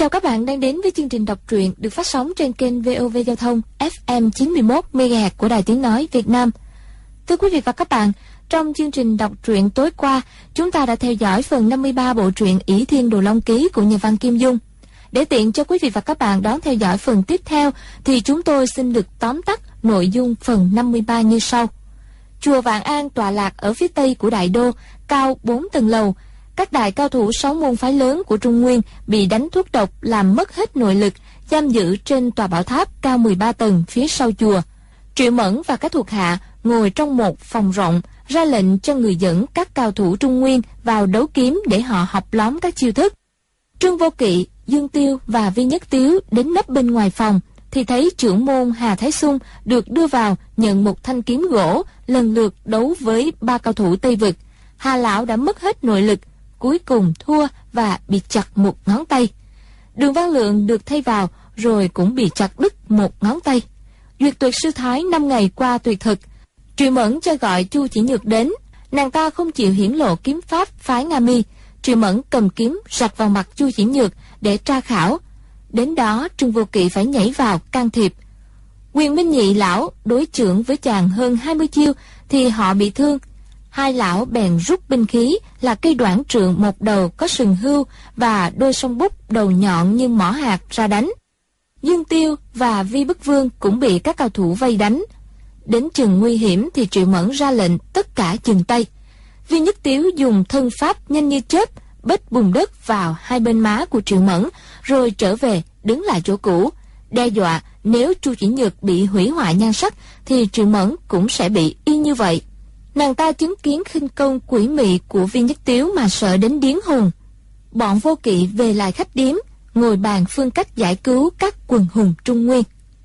Chào các bạn đang đến với chương trình đọc truyện được phát sóng trên kênh VOV Giao thông FM 91 MHz của Đài Tiếng nói Việt Nam. Thưa quý vị và các bạn, trong chương trình đọc truyện tối qua, chúng ta đã theo dõi phần 53 bộ truyện Ỷ Thiên Đồ Long Ký của nhà văn Kim Dung. Để tiện cho quý vị và các bạn đón theo dõi phần tiếp theo thì chúng tôi xin được tóm tắt nội dung phần 53 như sau. Chùa Vạn An tọa lạc ở phía tây của Đại Đô, cao 4 tầng lầu. Các đại cao thủ 6 môn phái lớn của Trung Nguyên bị đánh thuốc độc làm mất hết nội lực, giam giữ trên tòa bảo tháp cao 13 tầng phía sau chùa. Triệu Mẫn và các thuộc hạ ngồi trong một phòng rộng, ra lệnh cho người dẫn các cao thủ Trung Nguyên vào đấu kiếm để họ học lóm các chiêu thức. Trương Vô Kỵ, Dương Tiêu và Vi Nhất Tiếu đến nấp bên ngoài phòng thì thấy trưởng môn Hà Thái Xung được đưa vào nhận một thanh kiếm gỗ, lần lượt đấu với 3 cao thủ Tây Vực. Hà lão đã mất hết nội lực, cuối cùng thua và bị chặt một ngón tay. Đường Văn Lượng được thay vào rồi cũng bị chặt đứt một ngón tay. Duyệt Tuyệt sư thái 5 ngày qua tuyệt thực. Triệu Mẫn cho gọi Chu Chỉ Nhược đến, nàng ta không chịu hiển lộ kiếm pháp phái Nga Mi. Triệu Mẫn cầm kiếm rạch vào mặt Chu Chỉ Nhược để tra khảo. Đến đó Trương Vô Kỵ phải nhảy vào can thiệp. Quyền Minh Nhị lão đối chưởng với chàng hơn 20 chiêu thì họ bị thương. Hai lão bèn rút binh khí là cây đoản trượng một đầu có sừng hươu và đôi song bút đầu nhọn như mỏ hạt ra đánh. Dương Tiêu và Vi Bức Vương cũng bị các cao thủ vây đánh. Đến chừng nguy hiểm thì Triệu Mẫn ra lệnh tất cả dừng tay. Vi Nhất Tiếu dùng thân pháp nhanh như chớp bết bùn đất vào hai bên má của Triệu Mẫn, rồi trở về đứng lại chỗ cũ, đe dọa nếu Chu Chỉ Nhược bị hủy hoại nhan sắc thì Triệu Mẫn cũng sẽ bị y như vậy. Nàng ta chứng kiến khinh công quỷ mị của Vi Nhất Tiếu mà sợ đến điếng hồn. Bọn Vô Kỵ về lại khách điếm, ngồi bàn phương cách giải cứu các quần hùng Trung Nguyên.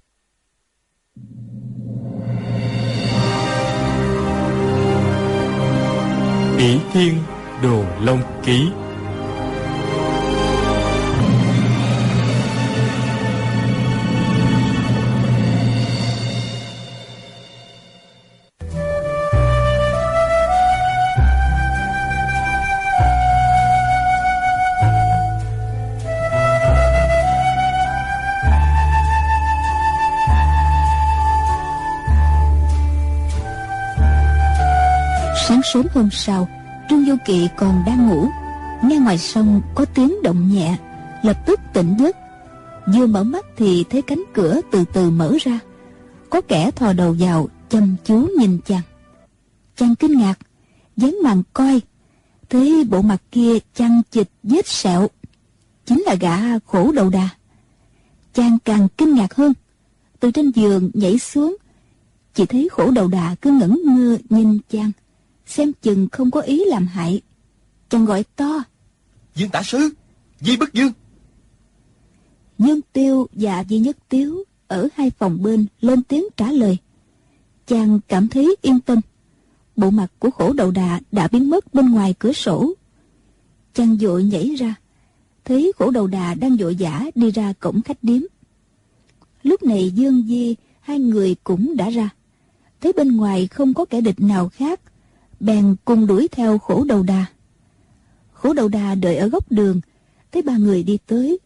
Ỷ Thiên Đồ Long Ký. Sáng sớm hôm sau, Trương Vô Kỵ còn đang ngủ, nghe ngoài sông có tiếng động nhẹ, lập tức tỉnh giấc. Vừa mở mắt thì thấy cánh cửa từ từ mở ra, có kẻ thò đầu vào chăm chú nhìn chàng. Chàng kinh ngạc, dán màn coi, thấy bộ mặt kia chằng chịt vết sẹo, chính là gã Khổ Đầu Đà. Chàng càng kinh ngạc hơn, từ trên giường nhảy xuống, chỉ thấy Khổ Đầu Đà cứ ngẩn ngơ nhìn chàng, xem chừng không có ý làm hại. Chàng gọi to: Dương tả sứ, Vi Bức Vương. Dương Tiêu và Vi Nhất Tiếu ở hai phòng bên lên tiếng trả lời. Chàng cảm thấy yên tâm. Bộ mặt của Khổ Đầu Đà đã biến mất bên ngoài cửa sổ. Chàng vội nhảy ra, thấy Khổ Đầu Đà đang vội vã đi ra cổng khách điếm. Lúc này Dương Di hai người cũng đã ra, thấy bên ngoài không có kẻ địch nào khác, bèn cùng đuổi theo Khổ Đầu Đà. Khổ Đầu Đà đợi ở góc đường, thấy ba người đi tới,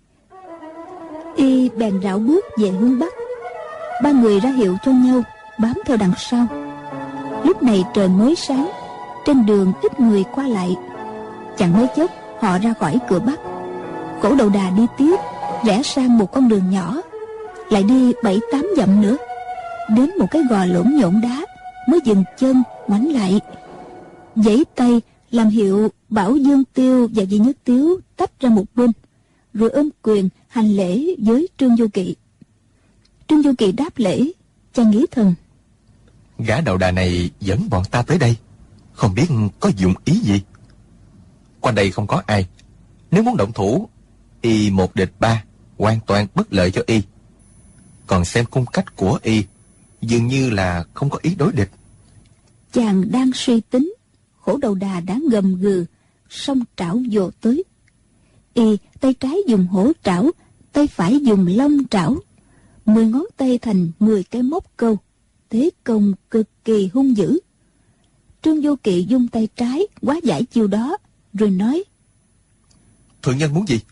y bèn rảo bước về hướng bắc. Ba người ra hiệu cho nhau bám theo đằng sau. Lúc này trời mới sáng, trên đường ít người qua lại. Chẳng mấy chốc họ ra khỏi cửa bắc. Khổ Đầu Đà đi tiếp, rẽ sang một con đường nhỏ, lại đi 7-8 dặm nữa, đến một cái gò lỗm nhộn đá mới dừng chân ngoảnh lại, giãy tay làm hiệu bảo Dương Tiêu và Vi Nhất Tiếu tách ra một bên, rồi ôm quyền hành lễ với Trương Vô Kỵ. Trương Vô Kỵ đáp lễ, chàng nghĩ thầm: Gã Đầu Đà này dẫn bọn ta tới đây, không biết có dụng ý gì. Quanh đây không có ai, nếu muốn động thủ, y 1 địch 3, hoàn toàn bất lợi cho y. Còn xem cung cách của y, dường như là không có ý đối địch. Chàng đang suy tính, Khổ Đầu Đà đã gầm gừ, song trảo vồ tới. Y tay trái dùng hổ trảo, tay phải dùng long trảo, 10 ngón tay thành 10 cái móc câu, thế công cực kỳ hung dữ. Trương Vô Kỵ dung tay trái hóa giải chiêu đó, rồi nói: Thượng nhân muốn gì?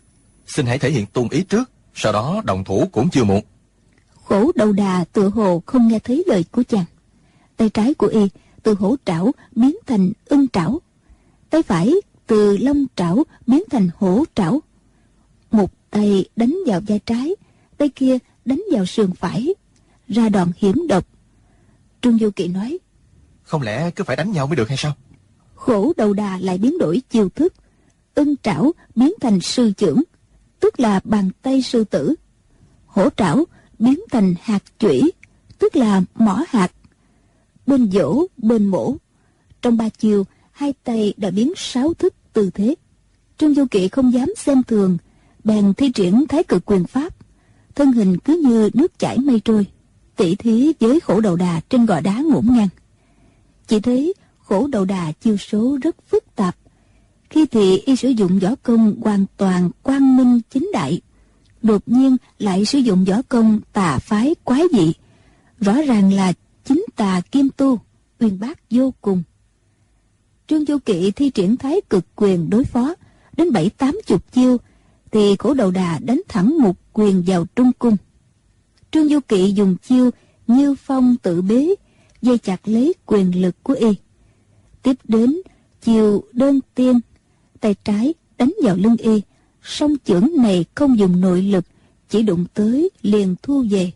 Xin hãy thể hiện tung ý trước, sau đó động thủ cũng chưa muộn. Khổ đầu đà tựa hồ không nghe thấy lời của chàng. Tay trái của y từ hổ trảo biến thành ưng trảo, tay phải từ long trảo biến thành hổ trảo. Một tay đánh vào vai trái, tay kia đánh vào sườn phải, ra đòn hiểm độc. Trương Vô Kỵ nói: Không lẽ cứ phải đánh nhau mới được hay sao? Khổ đầu đà lại biến đổi chiêu thức, ưng trảo biến thành sư chưởng, tức là bàn tay sư tử. Hổ trảo biến thành hạt chủy, tức là mỏ hạt. Bên dỗ, bên mổ. Trong 3 chiêu, 2 tay đã biến 6 thức tư thế. Trương Vô Kỵ không dám xem thường, bèn thi triển Thái Cực Quyền pháp. Thân hình cứ như nước chảy mây trôi, tỉ thí với Khổ đầu đà trên gò đá ngổn ngang. Chỉ thấy Khổ đầu đà chiêu số rất phức tạp. Khi thì y sử dụng võ công hoàn toàn quang minh chính đại, đột nhiên lại sử dụng võ công tà phái quái dị, rõ ràng là chính tà kim tu, uyên bác vô cùng. Trương Vô Kỵ thi triển Thái Cực Quyền đối phó đến 70-80 chiêu, thì Khổ đầu đà đánh thẳng một quyền vào trung cung. Trương Vô Kỵ dùng chiêu Như Phong tự bế, dây chặt lấy quyền lực của y. Tiếp đến chiêu Đơn Tiên, tay trái đánh vào lưng y, song chưởng này không dùng nội lực, chỉ đụng tới liền thu về.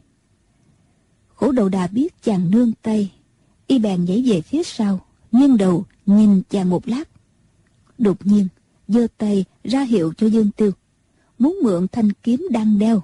Khổ đầu đà biết chàng nương tay, y bèn nhảy về phía sau, nghiêng đầu nhìn chàng một lát. Đột nhiên giơ tay ra hiệu cho Dương Tiêu, muốn mượn thanh kiếm đang đeo.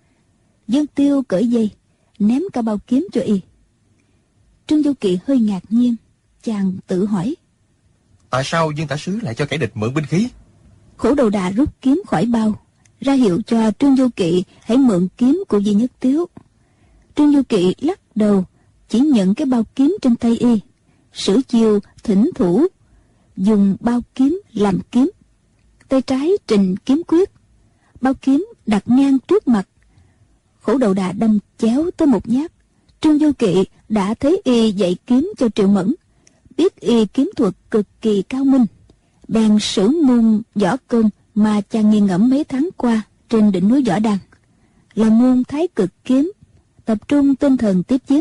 Dương Tiêu cởi dây, ném cả bao kiếm cho y. Trương Vô Kỵ hơi ngạc nhiên, chàng tự hỏi: Tại sao Dương Tả Sứ lại cho kẻ địch mượn binh khí? Khổ đầu đà rút kiếm khỏi bao, ra hiệu cho Trương Vô Kỵ hãy mượn kiếm của Duy Nhất Tiếu. Trương Vô Kỵ lắc đầu, chỉ nhận cái bao kiếm trên tay y, sử chiêu thỉnh thủ, dùng bao kiếm làm kiếm. Tay trái trình kiếm quyết, bao kiếm đặt ngang trước mặt. Khổ đầu đà đâm chéo tới một nhát. Trương Vô Kỵ đã thấy y dạy kiếm cho Triệu Mẫn, biết y kiếm thuật cực kỳ cao minh, bèn sử môn võ công mà chàng nghiền ngẫm mấy tháng qua trên đỉnh núi Võ Đăng, là môn Thái Cực kiếm, tập trung tinh thần tiếp chiến.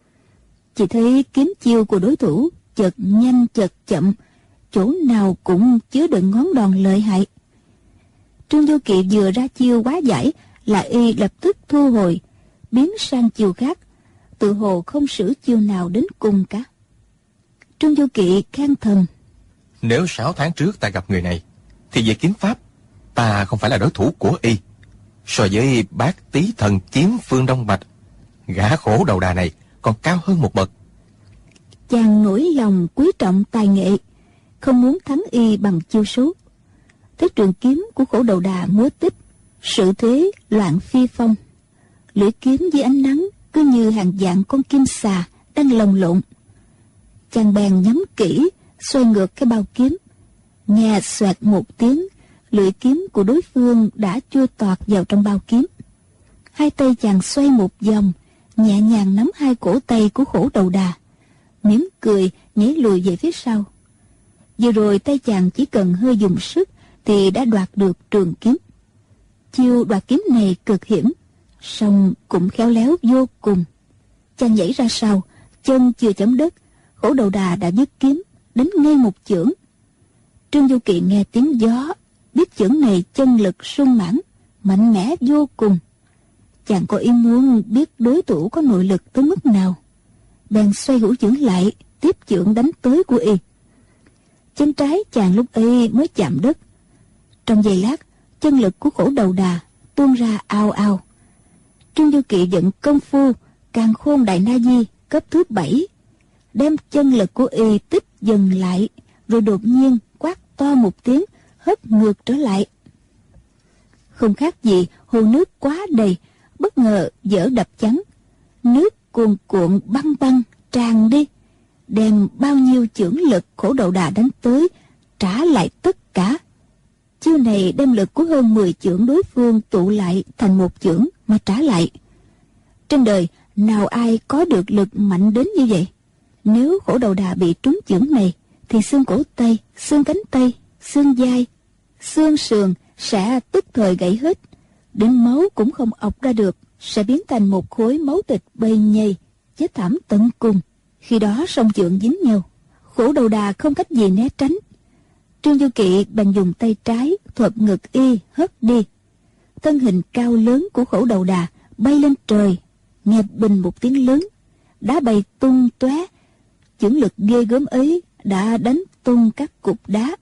Chỉ thấy kiếm chiêu của đối thủ chợt nhanh chợt chậm, chỗ nào cũng chứa đựng ngón đòn lợi hại. Trương Vô Kỵ vừa ra chiêu quá giải là y lập tức thu hồi, biến sang chiêu khác, tự hồ không sử chiêu nào đến cùng cả. Trương Vô Kỵ khen thầm: Nếu 6 tháng trước ta gặp người này, thì về kiếm pháp ta không phải là đối thủ của y. So với Bát Tý Thần kiếm Phương Đông Bạch, gã Khổ đầu đà này còn cao hơn một bậc. Chàng nổi lòng quý trọng tài nghệ, không muốn thắng y bằng chiêu số. Thế trường kiếm của Khổ đầu đà múa tích, sự thế loạn phi phong. Lưỡi kiếm dưới ánh nắng cứ như hàng vạn con kim xà đang lồng lộn. Chàng bèn nhắm kỹ, xoay ngược cái bao kiếm. Nghe xoẹt một tiếng, lưỡi kiếm của đối phương đã chui tọt vào trong bao kiếm. Hai tay chàng xoay một vòng, nhẹ nhàng nắm hai cổ tay của Khổ đầu đà, mỉm cười nhảy lùi về phía sau. Vừa rồi tay chàng chỉ cần hơi dùng sức thì đã đoạt được trường kiếm. Chiêu đoạt kiếm này cực hiểm, song cũng khéo léo vô cùng. Chàng nhảy ra sau, chân chưa chấm đất, Khổ đầu đà đã dứt kiếm, đánh ngay một chưởng. Trương Vô Kỵ nghe tiếng gió, biết chưởng này chân lực sung mãn, mạnh mẽ vô cùng. Chàng có ý muốn biết đối thủ có nội lực tới mức nào, bèn xoay hữu chưởng lại, tiếp chưởng đánh tới của y. Chân trái chàng lúc ấy mới chạm đất. Trong giây lát, chân lực của Khổ đầu đà tuôn ra ào ào. Trương Vô Kỵ vận công phu Càn Khôn Đại Na Di cấp thứ 7, đem chân lực của y tích dần lại, rồi đột nhiên quát to một tiếng, hất ngược trở lại. Không khác gì hồ nước quá đầy, bất ngờ vỡ đập chắn, nước cuồn cuộn băng băng tràn đi, đem bao nhiêu chưởng lực Khổ đầu đà đánh tới trả lại tất cả. Chiêu này đem lực của hơn 10 chưởng đối phương tụ lại thành một chưởng mà trả lại. Trên đời nào ai có được lực mạnh đến như vậy? Nếu Khổ đầu đà bị trúng chưởng này thì xương cổ tay, xương cánh tay, xương vai, xương sườn sẽ tức thời gãy hết, đến máu cũng không ọc ra được, sẽ biến thành một khối máu thịt bay nhầy, chết thảm tận cùng. Khi đó song trượng dính nhau, Khổ Đầu Đà không cách gì né tránh. Trương Du Kỵ bèn dùng tay trái thuật ngực y hất đi. Thân hình cao lớn của Khổ Đầu Đà bay lên trời, nghe bình một tiếng lớn, đá bay tung tóe. Chưởng lực ghê gớm ấy đã đánh tung các cục đá.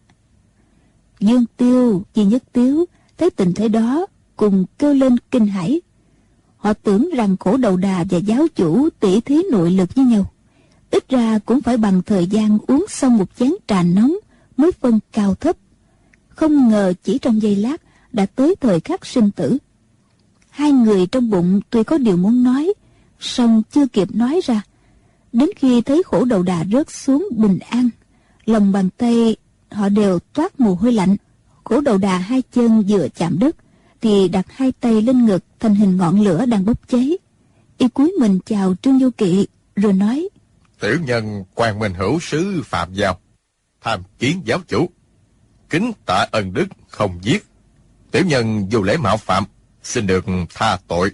Dương Tiêu, Di Nhất Tiếu thấy tình thế đó cùng kêu lên kinh hãi. Họ tưởng rằng Khổ Đầu Đà và giáo chủ tỷ thí nội lực với nhau, ít ra cũng phải bằng thời gian uống xong một chén trà nóng mới phân cao thấp. Không ngờ chỉ trong giây lát đã tới thời khắc sinh tử. Hai người trong bụng tuy có điều muốn nói, song chưa kịp nói ra. Đến khi thấy Khổ Đầu Đà rớt xuống bình an, lòng bàn tay họ đều toát mồ hôi lạnh. Khổ Đầu Đà hai chân vừa chạm đất thì đặt hai tay lên ngực thành hình ngọn lửa đang bốc cháy. Y cúi mình chào Trương Du Kỵ rồi nói: Tiểu nhân Quang Minh Hữu Sứ Phạm Giao, tham kiến giáo chủ, kính tạ ân đức không giết. Tiểu nhân vô lễ mạo phạm, xin được tha tội.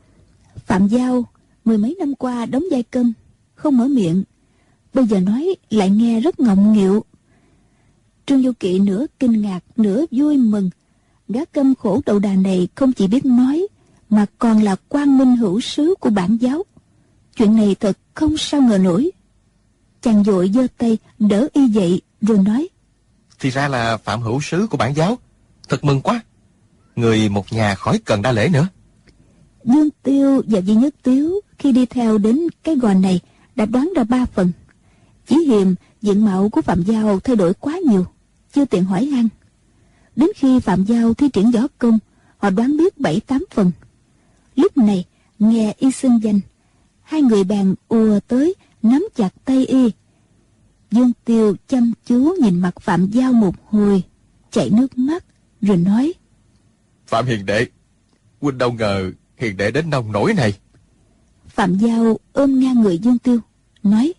Phạm Giao mười mấy năm qua đóng vai câm, không mở miệng, bây giờ nói lại nghe rất ngọng nghịu. Trương Du Kỵ nửa kinh ngạc nửa vui mừng. Gã câm Khổ Đầu Đà này không chỉ biết nói, mà còn là Quang Minh Hữu Sứ của bản giáo. Chuyện này thật không sao ngờ nổi. Chàng vội giơ tay đỡ y dậy rồi nói: Thì ra là Phạm Hữu Sứ của bản giáo, thật mừng quá. Người một nhà khỏi cần đa lễ nữa. Dương Tiêu và Di Nhất Tiếu khi đi theo đến cái gò này đã đoán ra 3 phần. Chỉ hiềm diện mạo của Phạm Giao thay đổi quá nhiều, chưa tiện hỏi han. Đến khi Phạm Giao thi triển võ công, họ đoán biết 7-8 phần. Lúc này nghe y xưng danh, hai người bèn ùa tới nắm chặt tay y. Dương Tiêu chăm chú nhìn mặt Phạm Giao một hồi, chảy nước mắt rồi nói: Phạm hiền đệ, huynh đâu ngờ hiền đệ đến nông nỗi này. Phạm Giao ôm ngang người Dương Tiêu nói: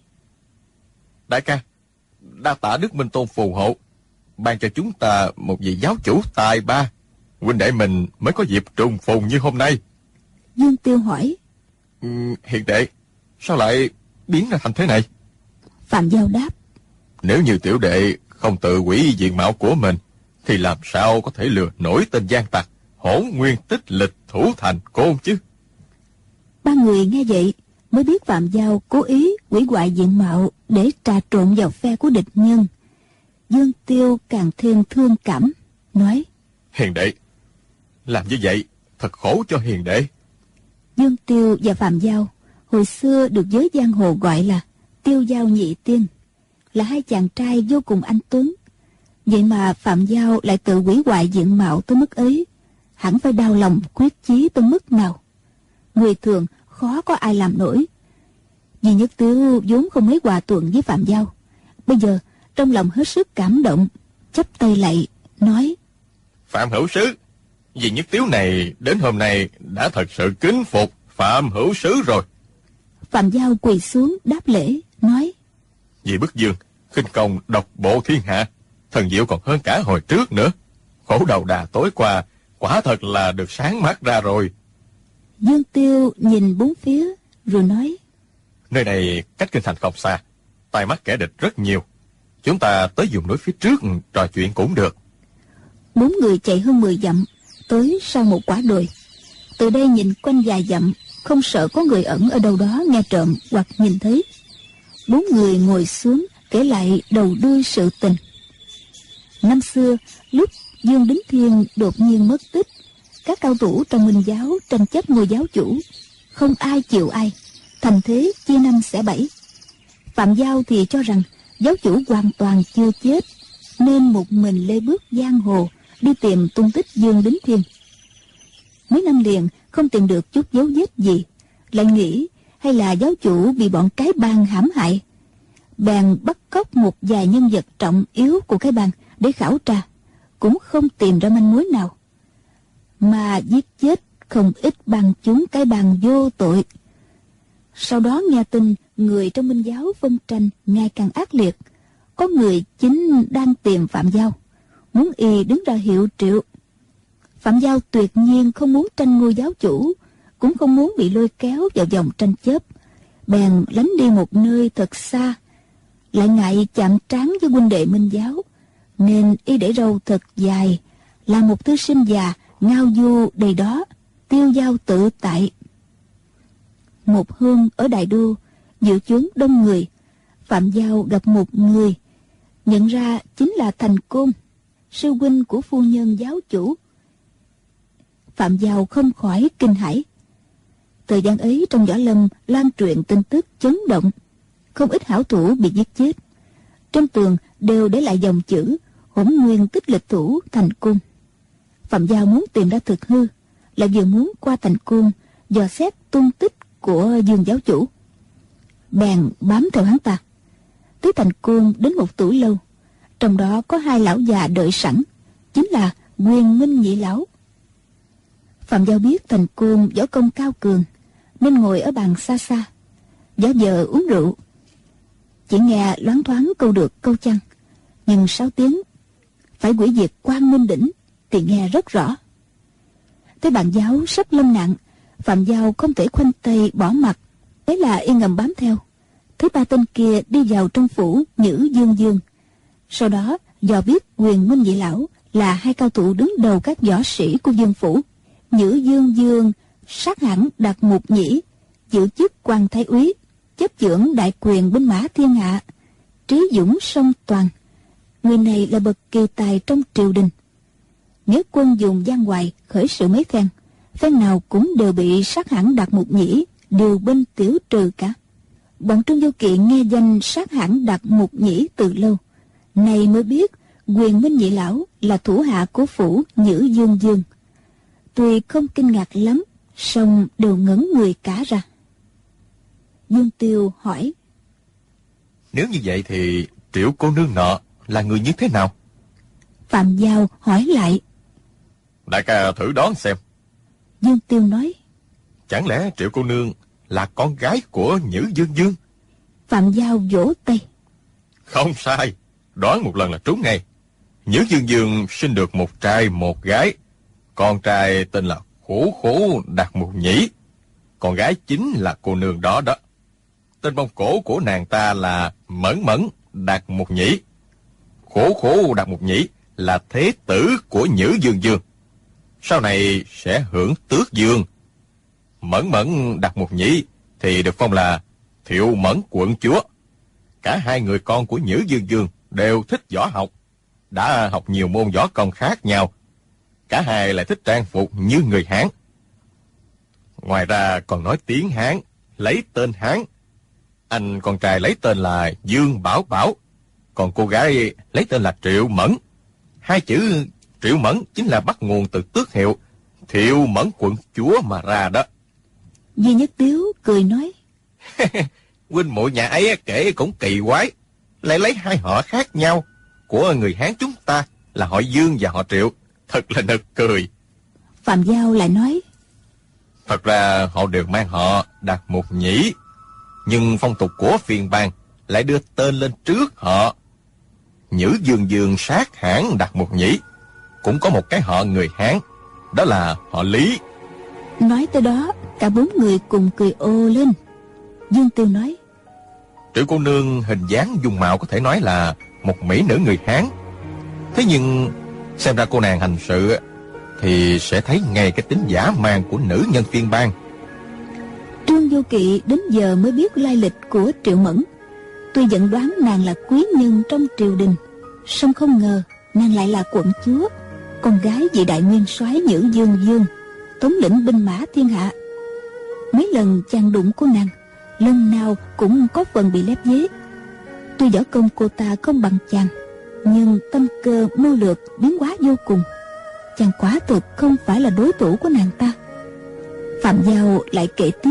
Đại ca, đa tạ Đức Minh Tôn phù hộ, ban cho chúng ta một vị giáo chủ tài ba, huynh đệ mình mới có dịp trùng phùng như hôm nay. Dương Tiêu hỏi: Hiền đệ, sao lại biến ra thành thế này? Phạm Giao đáp: Nếu như tiểu đệ không tự hủy diện mạo của mình, thì làm sao có thể lừa nổi tên gian tặc Hỗn Nguyên Tích Lịch thủ thành Côn chứ? 3 người nghe vậy mới biết Phạm Giao cố ý hủy hoại diện mạo để trà trộn vào phe của địch nhân. Dương Tiêu càng thêm thương cảm, nói: Hiền đệ, làm như vậy thật khổ cho hiền đệ. Dương Tiêu và Phạm Giao hồi xưa được giới giang hồ gọi là Tiêu Giao Nhị Tiên, là hai chàng trai vô cùng anh tuấn. Vậy mà Phạm Giao lại tự hủy hoại diện mạo tới mức ấy, hẳn phải đau lòng quyết chí tới mức nào. Người thường khó có ai làm nổi. Di Nhất Tiếu vốn không mấy hòa thuận với Phạm Giao, bây giờ trong lòng hết sức cảm động, chắp tay lạy nói: Phạm Hữu Sứ, Di Nhất Tiếu này đến hôm nay đã thật sự kính phục Phạm Hữu Sứ rồi. Phạm Giao quỳ xuống đáp lễ nói: Vì Bức Dương khinh công độc bộ thiên hạ, thần diệu còn hơn cả hồi trước nữa. Khổ Đầu Đà tối qua quả thật là được sáng mắt ra rồi. Dương Tiêu nhìn bốn phía rồi nói: Nơi này cách kinh thành không xa, tai mắt kẻ địch rất nhiều. Chúng ta tới vùng núi phía trước trò chuyện cũng được. 4 người chạy hơn 10 dặm, tới sau một quả đồi. Từ đây nhìn quanh vài dặm, không sợ có người ẩn ở đâu đó nghe trộm hoặc nhìn thấy. 4 người ngồi xuống kể lại đầu đuôi sự tình. Năm xưa, lúc Dương Đính Thiên đột nhiên mất tích, các cao thủ trong Minh giáo tranh chấp ngôi giáo chủ, không ai chịu ai, thành thế chia năm xẻ bảy. Phạm Giao thì cho rằng giáo chủ hoàn toàn chưa chết, nên một mình lê bước giang hồ đi tìm tung tích Dương Đính Thiên. Mấy năm liền không tìm được chút dấu vết gì, lại nghĩ hay là giáo chủ bị bọn cái bang hãm hại. Bèn bắt cóc một vài nhân vật trọng yếu của cái bang để khảo tra, cũng không tìm ra manh mối nào, mà giết chết không ít bang chúng cái bang vô tội. Sau đó nghe tin người trong Minh giáo phân tranh ngày càng ác liệt, có người chính đang tìm Phạm Giao, muốn y đứng ra hiệu triệu. Phạm Giao tuyệt nhiên không muốn tranh ngôi giáo chủ, cũng không muốn bị lôi kéo vào vòng tranh chấp, bèn lánh đi một nơi thật xa. Lại ngại chạm trán với huynh đệ Minh giáo, nên y để râu thật dài, là một thư sinh già ngao du đầy đó, tiêu dao tự tại. Một hôm ở Đại Đô, dự chốn đông người, Phạm Giao gặp một người, nhận ra chính là Thành Côn, sư huynh của phu nhân giáo chủ. Phạm Giao không khỏi kinh hãi. Thời gian ấy trong võ lâm lan truyền tin tức chấn động, không ít hảo thủ bị giết chết. Trên tường đều để lại dòng chữ Hỗn Nguyên Tích Lịch Thủ Thành Côn. Phạm Giao muốn tìm ra thực hư, lại vừa muốn qua Thành Côn dò xét tung tích của Dương giáo chủ, bèn bám theo hắn ta. Tới Thành Côn đến một tủ lâu, trong đó có hai lão già đợi sẵn, chính là Quyền Minh nhị lão. Phạm Giao biết Thành Côn võ công cao cường, nên ngồi ở bàn xa xa, giả vờ uống rượu. Chỉ nghe loáng thoáng câu được câu chăng, nhưng 6 tiếng phải hủy diệt Quang Minh đỉnh thì nghe rất rõ. Tới bàn giáo sắp lâm nạn, Phạm Giao không thể khoanh tay bỏ mặt, thế là y ngầm bám theo. Thứ 3 tên kia đi vào trong phủ Nhữ Dương Dương. Sau đó dò biết Quyền Minh nhị lão là hai cao thủ đứng đầu các võ sĩ của Dương phủ. Nhữ Dương Dương sát hẳn Đạt Mục Nhĩ, giữ chức quan thái úy, chấp chưởng đại quyền binh mã thiên hạ, trí dũng song toàn. Người này là bậc kỳ tài trong triều đình. Nếu quân dùng giang hoài khởi sự mấy phen nào cũng đều bị sát hẳn Đạt Mục Nhĩ điều binh tiểu trừ cả. Bọn Trương Vô Kỵ nghe danh sát hẳn Đạt Mục Nhĩ từ lâu, này mới biết Quyền Minh nhị lão là thủ hạ của phủ Nhữ Dương Dương. Tuy không kinh ngạc lắm, song đều ngẩn người cả ra. Dương Tiêu hỏi: Nếu như vậy thì Triệu cô nương nọ là người như thế nào? Phạm Giao hỏi lại: Đại ca thử đoán xem. Dương Tiêu nói: Chẳng lẽ Triệu cô nương là con gái của Nhữ Dương Dương? Phạm Giao vỗ tay: Không sai, đoán một lần là trúng ngay. Nhữ Dương Dương sinh được một trai một gái. Con trai tên là Khổ Khổ Đạt Mục Nhĩ, con gái chính là cô nương đó đó. Tên Mông Cổ của nàng ta là Mẫn Mẫn Đạt Mục Nhĩ. Khổ Khổ Đạt Mục Nhĩ là thế tử của Nhữ Dương Dương, sau này sẽ hưởng tước dương. Mẫn Mẫn Đạt Mục Nhĩ thì được phong là Thiệu Mẫn quận chúa. Cả hai người con của Nhữ Dương Dương đều thích võ học, đã học nhiều môn võ công khác nhau. Cả hai lại thích trang phục như người Hán. Ngoài ra còn nói tiếng Hán, lấy tên Hán. Anh con trai lấy tên là Dương Bảo Bảo, còn cô gái lấy tên là Triệu Mẫn. Hai chữ Triệu Mẫn chính là bắt nguồn từ tước hiệu Thiệu Mẫn quận chúa mà ra đó. Di Nhất Tiếu cười nói: Huynh muội nhà ấy kể cũng kỳ quái, lại lấy hai họ khác nhau của người Hán chúng ta là họ Dương và họ Triệu, thật là nực cười. Phạm Giao lại nói: Thật ra họ đều mang họ Đạt Mục Nhĩ, nhưng phong tục của phiên bang lại đưa tên lên trước họ. Nhữ Dương Dương sát hãn Đạt Mục Nhĩ cũng có một cái họ người Hán, đó là họ Lý. Nói tới đó, cả 4 người cùng cười ồ lên. Dương Tiêu nói: Triệu cô nương hình dáng dung mạo có thể nói là một mỹ nữ người Hán, thế nhưng xem ra cô nàng hành sự thì sẽ thấy ngay cái tính giả man của nữ nhân phiên bang. Trương Vô Kỵ đến giờ mới biết lai lịch của Triệu Mẫn. Tuy vẫn đoán nàng là quý nhân trong triều đình, song không ngờ nàng lại là quận chúa, con gái vị đại nguyên soái Nhữ Dương Dương, thống lĩnh binh mã thiên hạ. Mấy lần chàng đụng của nàng, lần nào cũng có phần bị lép vế. Tuy võ công cô ta không bằng chàng, nhưng tâm cơ mưu lược biến hóa vô cùng. Chàng quả thực không phải là đối thủ của nàng ta. Phạm Giao lại kể tiếp: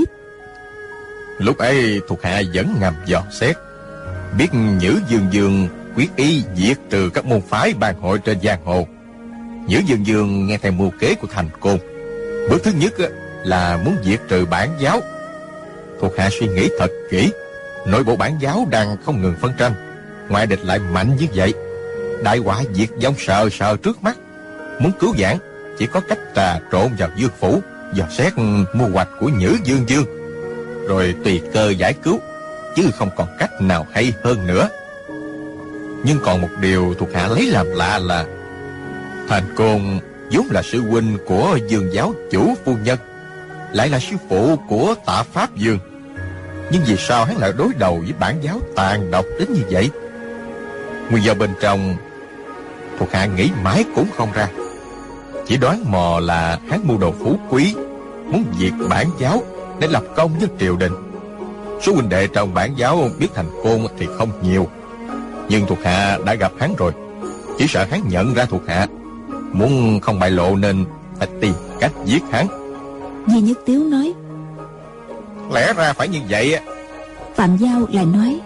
Lúc ấy thuộc hạ vẫn ngầm dò xét, biết Nhữ Dương Dương quyết ý diệt trừ các môn phái bang hội trên giang hồ. Nhữ Dương Dương nghe theo mưu kế của Thành Côn, bước thứ nhất là muốn diệt trừ Bản giáo. Thuộc hạ suy nghĩ thật kỹ, nội bộ Bản giáo đang không ngừng phân tranh, ngoại địch lại mạnh như vậy, đại họa diệt vong sờ sờ trước mắt. Muốn cứu vãn chỉ có cách trà trộn vào dương phủ, dò xét mưu hoạch của Nhữ Dương Dương, rồi tùy cơ giải cứu, chứ không còn cách nào hay hơn nữa. Nhưng còn một điều thuộc hạ lấy làm lạ là Thành Côn vốn là sư huynh của Dương giáo chủ phu nhân, lại là sư phụ của Tạ Pháp Dương. Nhưng vì sao hắn lại đối đầu với bản giáo tàn độc đến như vậy? Nguyên do bên trong thuộc hạ nghĩ mãi cũng không ra, chỉ đoán mò là hắn mưu đồ phú quý, muốn diệt bản giáo để lập công với triều đình. Số huynh đệ trong bản giáo biết Thành Côn thì không nhiều, nhưng thuộc hạ đã gặp hắn rồi, chỉ sợ hắn nhận ra thuộc hạ, muốn không bại lộ nên phải tìm cách giết hắn. Di Nhất Tiếu nói. Lẽ ra phải như vậy. Phạm Giao lại nói.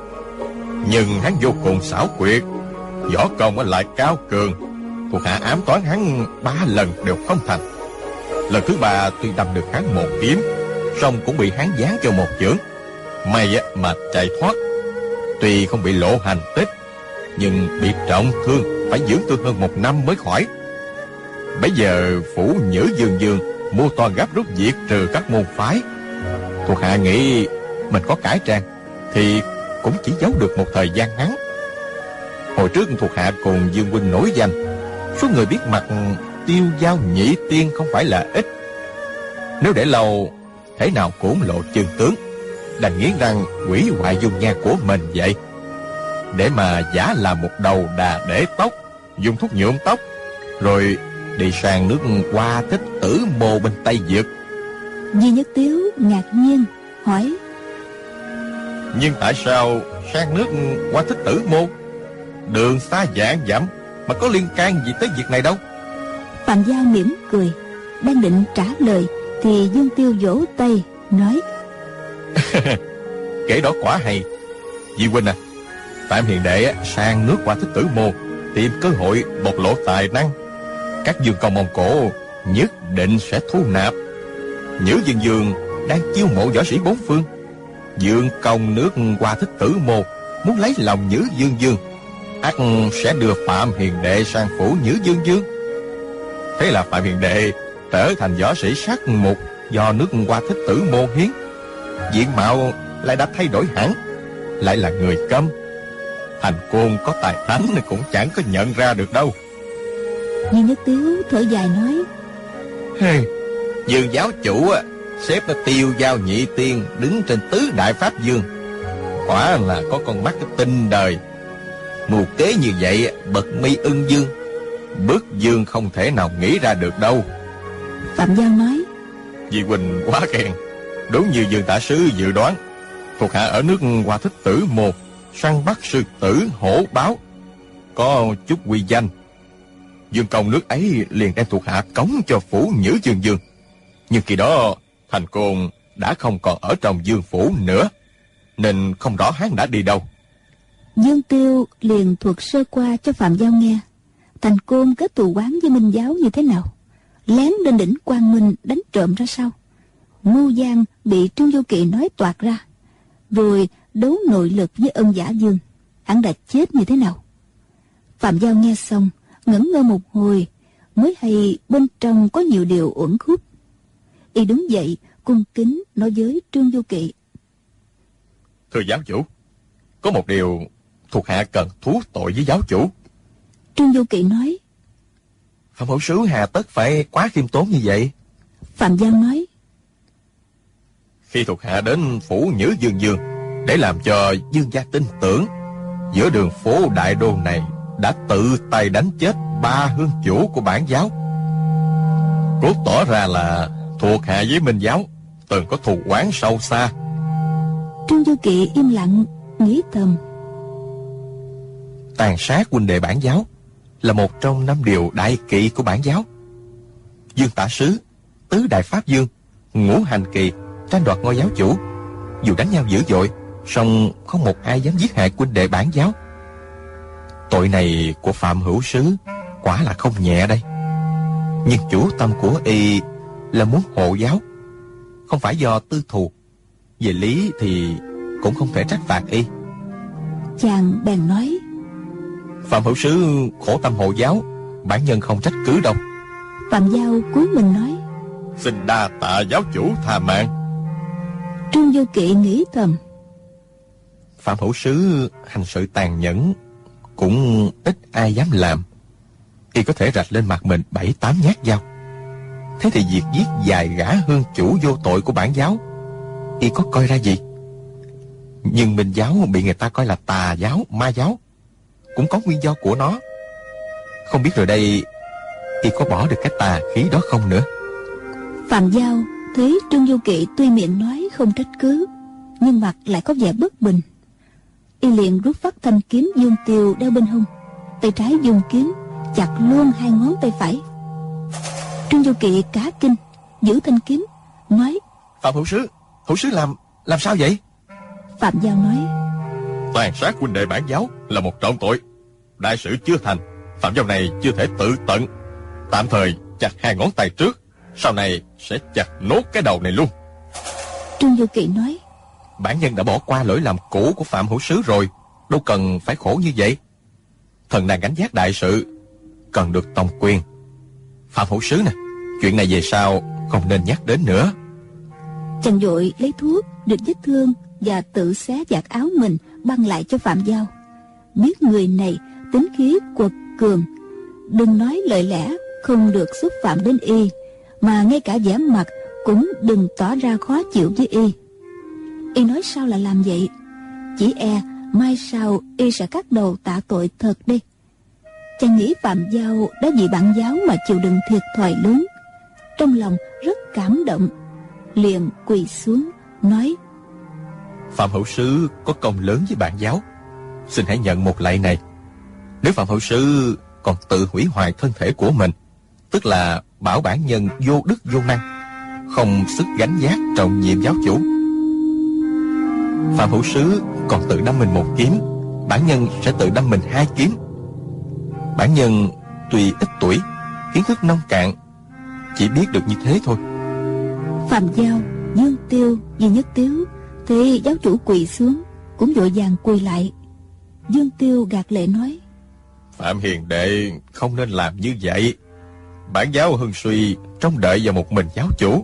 Nhưng hắn vô cùng xảo quyệt, võ công lại cao cường. Thuộc hạ ám toán hắn 3 lần đều không thành. Lần thứ 3 tuy đâm được hắn một kiếm, song cũng bị hắn giáng cho một chưởng. May mà chạy thoát, tuy không bị lộ hành tích, nhưng bị trọng thương, phải dưỡng thương hơn 1 năm mới khỏi. Bây giờ phủ Nhữ Dương Dương mua toàn gấp rút diệt trừ các môn phái. Thuộc hạ nghĩ mình có cải trang thì cũng chỉ giấu được một thời gian ngắn. Hồi trước thuộc hạ cùng Dương huynh nổi danh, số người biết mặt Tiêu Giao Nhị Tiên không phải là ít. Nếu để lâu, thế nào cũng lộ chân tướng, đành nghiến răng hủy hoại dung nhan của mình vậy, để mà giả làm một đầu đà để tóc, dùng thuốc nhuộm tóc, rồi đi sang nước Hoa Thích Tử Mô bên Tây Dược. Di Nhất Tiếu ngạc nhiên hỏi. Nhưng tại sao sang nước Hoa Thích Tử Mô? Đường xa vạn dặm mà có liên can gì tới việc này đâu? Phạm Giao mỉm cười, đang định trả lời thì Dương Tiêu vỗ tay nói. Kể đó quả hay. Di huynh à, Phạm hiền đệ sang nước Hoa Thích Tử Mô tìm cơ hội bộc lộ tài năng, các dương công Mông Cổ nhất định sẽ thu nạp. Nhữ Dương Dương đang chiêu mộ võ sĩ 4 phương. Dương công nước Hoa Thích Tử Mô muốn lấy lòng Nhữ Dương Dương, ắt sẽ đưa Phạm hiền đệ sang phủ Nhữ Dương Dương. Thế là Phạm hiền đệ trở thành võ sĩ sát mục do nước Hoa Thích Tử Mô hiến, diện mạo lại đã thay đổi hẳn, lại là người câm. Thành Côn có tài thánh cũng chẳng có nhận ra được đâu. Di Nhất Tiếu thở dài nói. Dương giáo chủ xếp Tiêu Giao Nhị Tiên đứng trên tứ đại pháp dương, quả là có con mắt tinh đời. Mưu kế như vậy bậc mi ưng dương, bức dương không thể nào nghĩ ra được đâu. Phạm Giao nói. Di huynh quá khen, đúng như Dương tả sứ dự đoán. Thuộc hạ ở nước Hoa Thích Tử Mô săn bắt sư tử hổ báo, có chút uy danh. Dương công nước ấy liền đem thuộc hạ cống cho phủ Nhữ Dương Dương. Nhưng khi đó Thành Côn đã không còn ở trong Dương phủ nữa, nên không rõ hắn đã đi đâu. Dương Tiêu liền thuật sơ qua cho Phạm Giao nghe Thành Côn kết thù oán với Minh giáo như thế nào, lén lên đỉnh Quang Minh đánh trộm ra sao, mưu gian bị Trương Vô Kỵ nói toạc ra, rồi đấu nội lực với Ân Giả Dương, hắn đã chết như thế nào. Phạm Giao nghe xong ngẩn ngơ một hồi, mới hay bên trong có nhiều điều uẩn khúc. Y đứng dậy cung kính nói với Trương Vô Kỵ. Thưa giáo chủ, có một điều thuộc hạ cần thú tội với giáo chủ. Trương Vô Kỵ nói. Phạm hữu sứ hà tất phải quá khiêm tốn như vậy? Phạm Giao nói. Khi thuộc hạ đến phủ Nhữ Dương Dương để làm cho Dương gia tin tưởng, giữa đường phố đại đô này đã tự tay đánh chết 3 hương chủ của bản giáo, cốt tỏ ra là thuộc hạ với Minh giáo từng có thù oán sâu xa. Trương Vô Kỵ im lặng nghĩ thầm. Tàn sát huynh đệ bản giáo là một trong 5 điều đại kỵ của bản giáo. Dương tả sứ, tứ đại pháp dương, ngũ hành kỳ tranh đoạt ngôi giáo chủ, dù đánh nhau dữ dội, song không một ai dám giết hại huynh đệ bản giáo. Tội này của Phạm hữu sứ quả là không nhẹ đây. Nhưng chủ tâm của y là muốn hộ giáo, không phải do tư thù. Về lý thì cũng không thể trách phạt y. Chàng bèn nói. Phạm hữu sứ khổ tâm hộ giáo, bản nhân không trách cứ đâu. Phạm Giao cúi mình nói: Xin đa tạ giáo chủ tha mạng. Trương Vô Kỵ nghĩ thầm: Phạm hữu sứ hành sự tàn nhẫn, cũng ít ai dám làm. Y có thể rạch lên mặt mình 7-8 nhát dao. Thế thì việc giết vài gã hương chủ vô tội của bản giáo, Y có coi ra gì? Nhưng Minh giáo bị người ta coi là tà giáo, ma giáo, cũng có nguyên do của nó. Không biết rồi đây Y có bỏ được cái tà khí đó không nữa. Phạm Giao thấy Trương Vô Kỵ tuy miệng nói không trách cứ, nhưng mặt lại có vẻ bất bình. Y liền rút phát thanh kiếm dương tiêu đeo bên hông, tay trái dùng kiếm chặt luôn 2 ngón tay phải. Trương Vô Kỵ cả kinh, giữ thanh kiếm nói: Phạm hữu sứ làm sao vậy? Phạm Giao nói: Tàn sát huynh đệ bản giáo là một trọng tội, đại sự chưa thành, Phạm Giao này chưa thể tự tận. Tạm thời chặt 2 ngón tay trước, sau này sẽ chặt nốt cái đầu này luôn. Trương Vô Kỵ nói: Bản nhân đã bỏ qua lỗi làm cũ của Phạm hữu sứ rồi, đâu cần phải khổ như vậy. Thần đang gánh vác đại sự, cần được tòng quyền. Phạm hữu sứ nè, chuyện này về sau không nên nhắc đến nữa. Chàng vội lấy thuốc địch vết thương và tự xé vạt áo mình băng lại cho Phạm Giao. Biết người này tính khí quật cường, đừng nói lời lẽ không được xúc phạm đến Y, mà ngay cả vẻ mặt cũng đừng tỏ ra khó chịu với Y. Y nói sao là làm vậy? Chỉ e mai sau Y sẽ cắt đầu tạ tội thật đây. Chàng nghĩ Phạm Giao đã vì bản giáo mà chịu đựng thiệt thòi lớn, trong lòng rất cảm động, liền quỳ xuống nói: Phạm hữu sứ có công lớn với bản giáo, xin hãy nhận một lạy này. Nếu Phạm hữu sứ còn tự hủy hoại thân thể của mình, tức là bảo bản nhân vô đức vô năng, không sức gánh vác trọng nhiệm giáo chủ. Phạm hữu sứ còn tự đâm mình 1 kiếm, bản nhân sẽ tự đâm mình 2 kiếm. Bản nhân tuy ít tuổi, kiến thức nông cạn, chỉ biết được như thế thôi. Phạm Giao, Dương Tiêu, Di Nhất Tiếu thì giáo chủ quỳ xuống, cũng vội vàng quỳ lại. Dương Tiêu gạt lệ nói: Phạm hiền đệ không nên làm như vậy. Bản giáo hưng suy trông đợi vào một mình giáo chủ.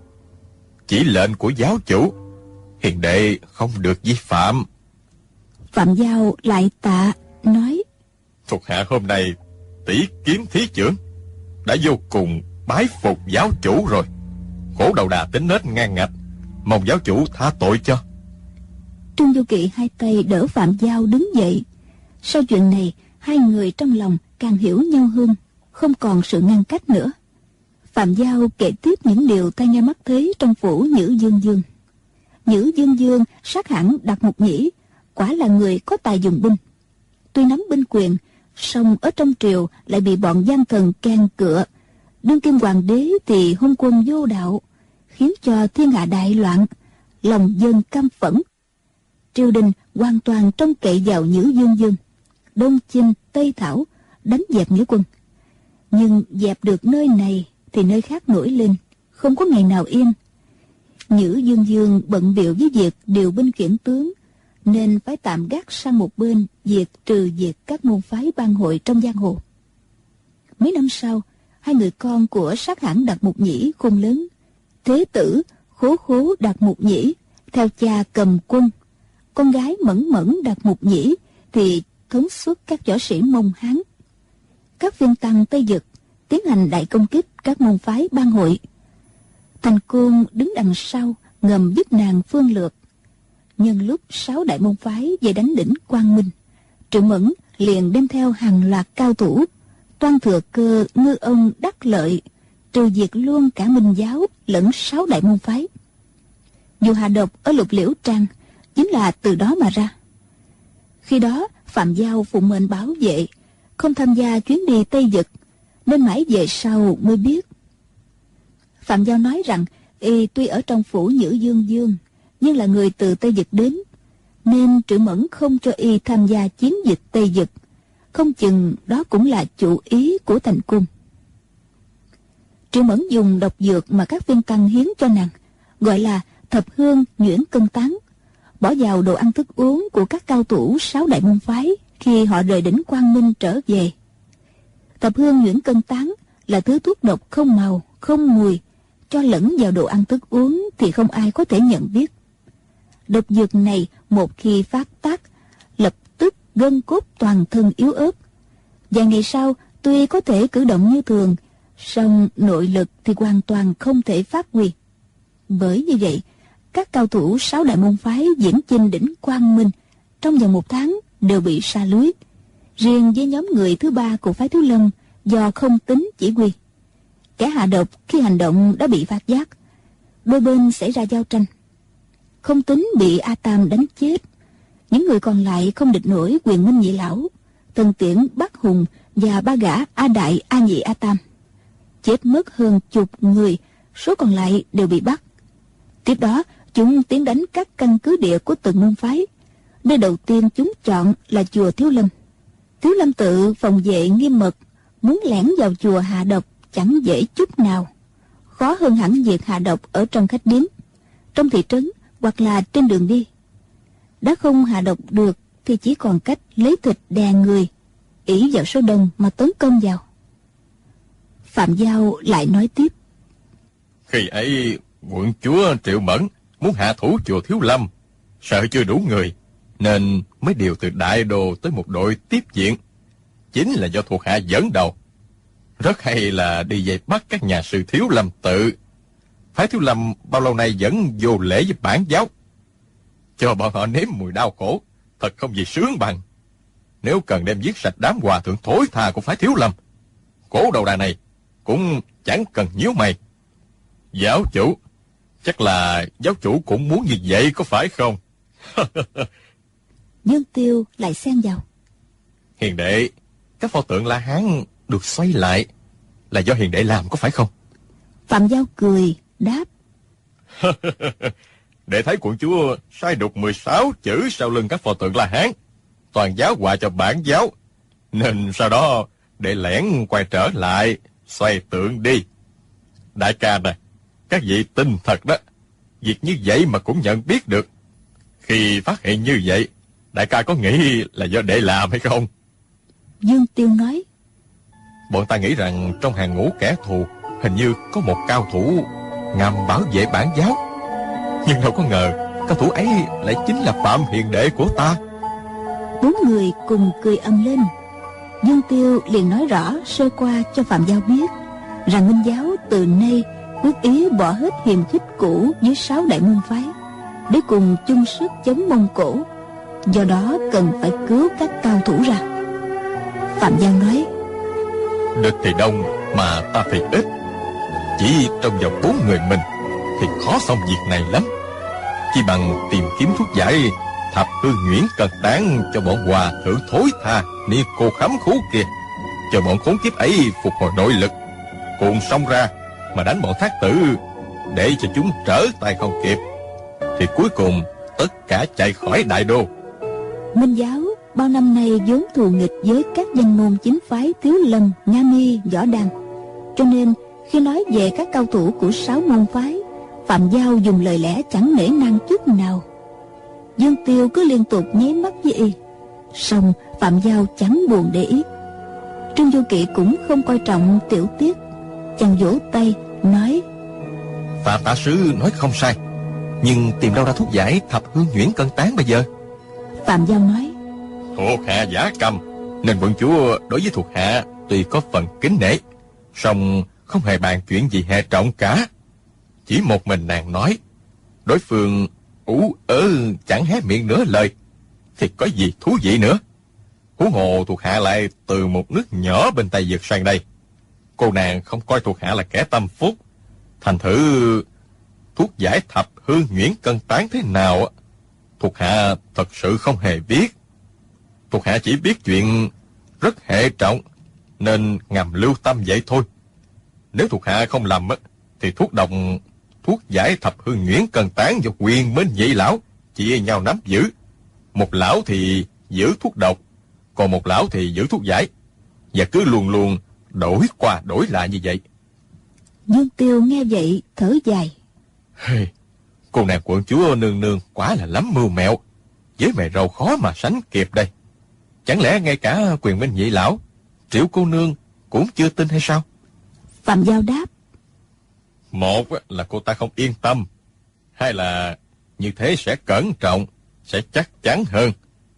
Chỉ lệnh của giáo chủ, hiền đệ không được vi phạm. Phạm Giao lại tạ nói: Thuộc hạ hôm nay tỷ kiếm thí trưởng, đã vô cùng bái phục giáo chủ rồi. Khổ đầu đà tính nết ngang ngạch, mong giáo chủ tha tội cho. Trương Vô Kỵ 2 tay đỡ Phạm Giao đứng dậy. Sau chuyện này, 2 người trong lòng càng hiểu nhau hơn, không còn sự ngăn cách nữa. Phạm Giao kể tiếp những điều tai nghe mắt thấy trong phủ Nhữ Dương Dương. Nhữ Dương Dương sát hẳn Đạt Mục Nhĩ, quả là người có tài dùng binh. Tuy nắm binh quyền, song ở trong triều lại bị bọn gian thần can cựa. Đương kim hoàng đế thì hôn quân vô đạo, khiến cho thiên hạ đại loạn, lòng dân căm phẫn. Triều đình hoàn toàn trông cậy vào Nhữ Dương Dương, đông chinh tây thảo, đánh dẹp nghĩa quân. Nhưng dẹp được nơi này thì nơi khác nổi lên, không có ngày nào yên. Nhữ Dương Dương bận bịu với việc điều binh khiển tướng, nên phải tạm gác sang một bên việc trừ diệt các môn phái bang hội trong giang hồ. Mấy năm sau, 2 người con của sát hãn Đạt Mục Nhĩ khôn lớn, thế tử Khố Khố Đạt Mục Nhĩ theo cha cầm quân, con gái Mẫn Mẫn Đạt Mục Nhĩ thì thống suất các võ sĩ Mông Hán. Các viên tăng Tây Dực tiến hành đại công kích các môn phái bang hội. Thành Côn đứng đằng sau ngầm giúp nàng phương lược. Nhân lúc 6 đại môn phái về đánh đỉnh Quang Minh, Triệu Mẫn liền đem theo hàng loạt cao thủ, toan thừa cơ ngư ông đắc lợi, trừ diệt luôn cả Minh giáo lẫn 6 đại môn phái. Dù hạ độc ở Lục Liễu Trang chính là từ đó mà ra. Khi đó Phạm Giao phụng mệnh bảo vệ, không tham gia chuyến đi Tây Dực, nên mãi về sau mới biết. Phạm Giao nói rằng y tuy ở trong phủ Nhữ Dương Dương, nhưng là người từ Tây Dực đến, nên Triệu Mẫn không cho y tham gia chiến dịch Tây Dực. Không chừng đó cũng là chủ ý của Thành Cung. Triệu Mẫn dùng độc dược mà các viên tăng hiến cho nàng, gọi là thập hương nhuyễn cân tán, bỏ vào đồ ăn thức uống của các cao thủ 6 đại môn phái khi họ rời đỉnh Quang Minh trở về. Thập hương nhuyễn cân tán là thứ thuốc độc không màu, không mùi, cho lẫn vào đồ ăn thức uống thì không ai có thể nhận biết. Độc dược này một khi phát tác, lập tức gân cốt toàn thân yếu ớt. Vài ngày sau, tuy có thể cử động như thường, song nội lực thì hoàn toàn không thể phát huy. Bởi như vậy, các cao thủ 6 đại môn phái diễn chinh đỉnh Quang Minh trong vòng 1 tháng đều bị sa lưới. Riêng với nhóm người thứ 3 của phái Thiếu Lâm do không tính chỉ huy, kẻ hạ độc khi hành động đã bị phát giác, đôi bên xảy ra giao tranh. Không tính bị A Tam đánh chết, những người còn lại không địch nổi Quyền Minh Nhị Lão, Tần Tiễn, Bắc Hùng và 3 gã A Đại, A Nhị, A Tam. Chết mất hơn chục người, số còn lại đều bị bắt. Tiếp đó, chúng tiến đánh các căn cứ địa của từng môn phái. Nơi đầu tiên chúng chọn là chùa Thiếu Lâm. Thiếu Lâm tự phòng vệ nghiêm mật, muốn lẻn vào chùa hạ độc chẳng dễ chút nào. Khó hơn hẳn việc hạ độc ở trong khách điếm, trong thị trấn hoặc là trên đường đi. Đã không hạ độc được thì chỉ còn cách lấy thịt đè người, ỷ vào số đông mà tấn công vào. Phạm Giao lại nói tiếp: Khi ấy quận chúa Triệu Mẫn muốn hạ thủ chùa Thiếu Lâm, sợ chưa đủ người, nên mới điều từ Đại Đô tới một đội tiếp viện, chính là do thuộc hạ dẫn đầu. Rất hay là đi về bắt các nhà sư Thiếu Lâm tự. Phái Thiếu Lâm bao lâu nay vẫn vô lễ với bản giáo, cho bọn họ nếm mùi đau khổ, thật không gì sướng bằng. Nếu cần đem giết sạch đám hòa thượng thối tha của phái Thiếu Lâm, Cố đầu đà này cũng chẳng cần nhíu mày. Giáo chủ, chắc là giáo chủ cũng muốn như vậy có phải không? Dương Tiêu lại xen vào: Hiền đệ, các pho tượng La Hán được xoay lại là do hiền đệ làm có phải không? Phạm Giao cười đáp: Đệ thấy quận chúa sai đục 16 chữ sau lưng các pho tượng La Hán, toàn giáo họa cho bản giáo, nên sau đó đệ lẻn quay trở lại xoay tượng đi. Đại ca nè, các vị tin thật đó, việc như vậy mà cũng nhận biết được. Khi phát hiện như vậy, đại ca có nghĩ là do đệ làm hay không? Dương Tiêu nói: Bọn ta nghĩ rằng trong hàng ngũ kẻ thù hình như có một cao thủ ngầm bảo vệ bản giáo, nhưng đâu có ngờ cao thủ ấy lại chính là Phạm hiền đệ của ta. 4 người cùng cười ầm lên. Dương Tiêu liền nói rõ sơ qua cho Phạm Giao biết rằng Minh giáo từ nay quyết ý bỏ hết hiềm khích cũ với 6 đại môn phái để cùng chung sức chống Mông Cổ, do đó cần phải cứu các cao thủ ra. Phạm Giao nói: Địch thì đông mà ta thì ít, chỉ trong vòng 4 người mình thì khó xong việc này lắm. Chỉ bằng tìm kiếm thuốc giải thập hương nhuyễn cần tán cho bọn hòa thượng thối tha ni cô khám khú kia, cho bọn khốn kiếp ấy phục hồi nội lực, cùng xông ra mà đánh bọn Thác Tử, để cho chúng trở tay không kịp, thì cuối cùng tất cả chạy khỏi Đại Đô. Minh giáo bao năm nay vốn thù nghịch với các danh môn chính phái Thiếu Lâm, Nga Mi, Võ Đăng, cho nên khi nói về các cao thủ của 6 môn phái, Phạm Giao dùng lời lẽ chẳng nể nang chút nào. Dương Tiêu cứ liên tục nháy mắt với y, song Phạm Giao chẳng buồn để ý. Trương Vô Kỵ cũng không coi trọng tiểu tiết, chàng vỗ tay nói: Phạm tả sứ nói không sai, nhưng tìm đâu ra thuốc giải thập hương nhuyễn cân tán bây giờ? Phạm Giao nói: Thuộc hạ giả câm, nên quận chúa đối với thuộc hạ tuy có phần kính nể, song không hề bàn chuyện gì hệ trọng cả. Chỉ một mình nàng nói, đối phương ú ớ chẳng hé miệng nửa lời, thì có gì thú vị nữa. Huống hồ thuộc hạ lại từ một nước nhỏ bên Tây vượt sang đây, cô nàng không coi thuộc hạ là kẻ tâm phúc, thành thử thuốc giải thập hương nhuyễn cân tán thế nào thuộc hạ thật sự không hề biết. Thuộc hạ chỉ biết chuyện rất hệ trọng, nên ngầm lưu tâm vậy thôi. Nếu thuộc hạ không lầm thì thuốc giải thập hương nhuyễn cân tán và Quyền Minh Nhị lão chia nhau nắm giữ. Một lão thì giữ thuốc độc, còn một lão thì giữ thuốc giải, và cứ luôn luôn đổi qua đổi lại như vậy. Dương Tiêu nghe vậy thở dài: Cô nàng quận chúa nương nương quả là lắm mưu mẹo, với mẹ râu khó mà sánh kịp đây. Chẳng lẽ ngay cả Quyền Minh Nhị lão, Triệu cô nương cũng chưa tin hay sao? Phạm Giao đáp. Một là cô ta không yên tâm, hai là như thế sẽ cẩn trọng, sẽ chắc chắn hơn.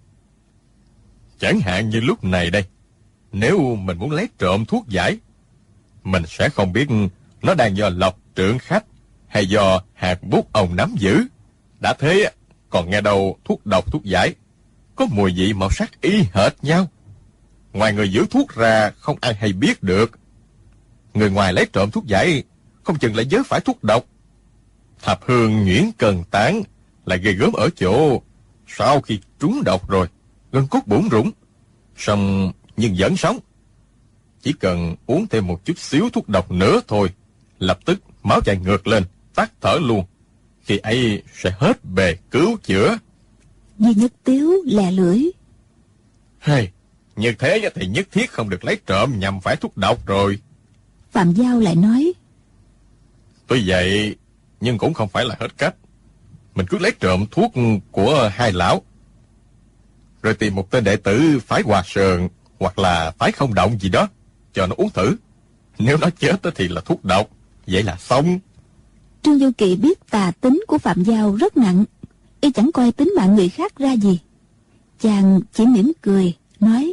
Chẳng hạn như lúc này đây, nếu mình muốn lấy trộm thuốc giải, mình sẽ không biết nó đang do Lộc Trưởng Khách hay do hạt bút ông nắm giữ. Đã thế, còn nghe đâu thuốc độc thuốc giải có mùi vị màu sắc y hệt nhau. Ngoài người giữ thuốc ra, không ai hay biết được. Người ngoài lấy trộm thuốc giải, không chừng lại vớ phải thuốc độc. Thập hương nhuyễn cần tán lại ghê gớm ở chỗ, sau khi trúng độc rồi, gân cốt bủn rủn, xong nhưng vẫn sống. Chỉ cần uống thêm một chút xíu thuốc độc nữa thôi, lập tức máu chạy ngược lên, tắt thở luôn. Khi ấy sẽ hết bề cứu chữa. Duy Nhất Tiếu lè lưỡi. Hey, như thế thì nhất thiết không được lấy trộm nhằm phải thuốc độc rồi. Phạm Giao lại nói. Tuy vậy, nhưng cũng không phải là hết cách. Mình cứ lấy trộm thuốc của hai lão, rồi tìm một tên đệ tử phái Hòa Sườn hoặc là phái Không Động gì đó, cho nó uống thử. Nếu nó chết thì là thuốc độc, vậy là xong. Trương Du Kỵ biết tà tính của Phạm Giao rất nặng, y chẳng coi tính mạng người khác ra gì. Chàng chỉ mỉm cười, nói.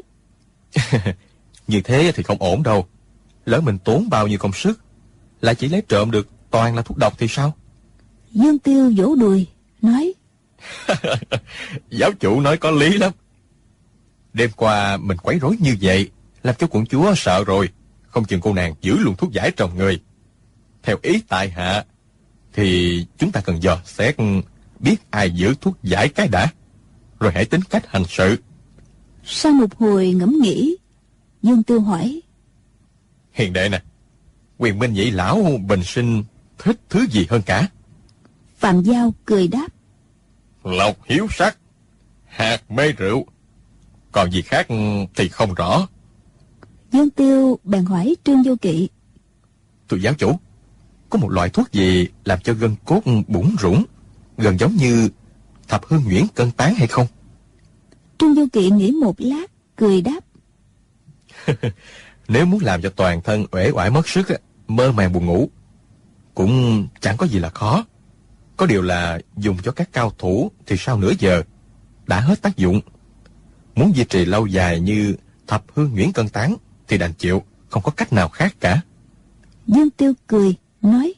Như thế thì không ổn đâu. Lỡ mình tốn bao nhiêu công sức, lại chỉ lấy trộm được toàn là thuốc độc thì sao? Dương Tiêu vỗ đùi, nói. Giáo chủ nói có lý lắm. Đêm qua mình quấy rối như vậy, làm cho quận chúa sợ rồi. Không chừng cô nàng giữ luôn thuốc giải trong người. Theo ý tại hạ, thì chúng ta cần dò xét biết ai giữ thuốc giải cái đã, rồi hãy tính cách hành sự. Sau một hồi ngẫm nghĩ, Dương Tiêu hỏi. Hiền đệ nè, Quyền Minh Nhị lão bình sinh thích thứ gì hơn cả? Phạm Giao cười đáp. Lộc hiếu sắc, hạt mê rượu, còn gì khác thì không rõ. Dương Tiêu bèn hỏi Trương Du Kỵ. Thưa giáo chủ, có một loại thuốc gì làm cho gân cốt bủn rủn, gần giống như thập hương nhuyễn cân tán hay không? Trương Du Kỵ nghĩ một lát, cười đáp. Nếu muốn làm cho toàn thân uể oải mất sức, mơ màng buồn ngủ, cũng chẳng có gì là khó. Có điều là dùng cho các cao thủ thì sau nửa giờ đã hết tác dụng. Muốn duy trì lâu dài như thập hương nhuyễn cân tán thì đành chịu, không có cách nào khác cả. Dương Tiêu cười, nói.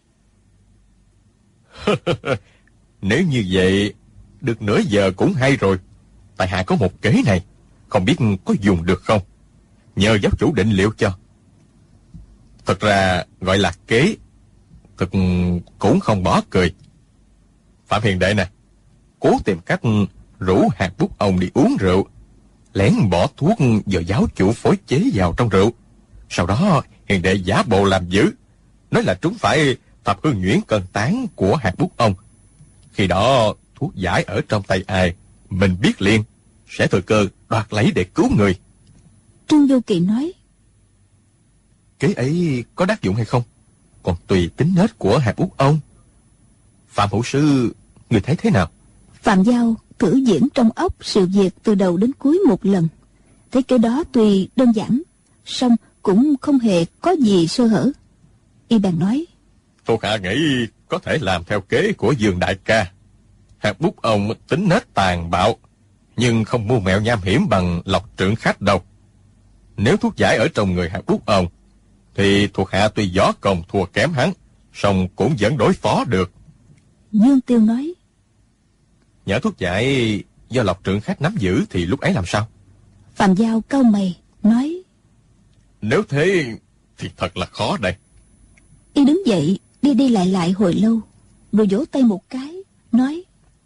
Nếu như vậy, được nửa giờ cũng hay rồi. Tại hạ có một kế này, không biết có dùng được không? Nhờ giáo chủ định liệu cho. Thật ra gọi là kế, thực cũng không bỏ cười. Phạm Hiền đệ nè, cố tìm cách rủ hạt bút ông đi uống rượu, lén bỏ thuốc do giáo chủ phối chế vào trong rượu. Sau đó hiền đệ giả bộ làm dữ, nói là trúng phải thập hương nhuyễn cân tán của hạt bút ông. Khi đó thuốc giải ở trong tay ai, mình biết liền, sẽ thừa cơ đoạt lấy để cứu người. Trương Du Kỵ nói. Kế ấy có đắc dụng hay không, còn tùy tính nết của hạt bút ông. Phạm hữu sư, người thấy thế nào? Phạm Giao thử diễn trong óc sự việc từ đầu đến cuối một lần. Thấy cái đó tuy đơn giản, song cũng không hề có gì sơ hở. Y bèn nói. Thuộc hạ nghĩ có thể làm theo kế của Dương đại ca. Hạt bút ông tính nết tàn bạo, nhưng không mưu mẹo nham hiểm bằng Lộc Trưởng Khách đâu. Nếu thuốc giải ở trong người hạt bút ông, thì thuộc hạ tuy võ công thua kém hắn, song cũng vẫn đối phó được. Dương Tiêu nói. Nhỡ thuốc giải do Lộc Trưởng Khách nắm giữ thì lúc ấy làm sao? Phạm Giao cau mày, nói. Nếu thế thì thật là khó đây. Y đứng dậy, đi đi lại hồi lâu, rồi vỗ tay một cái, nói.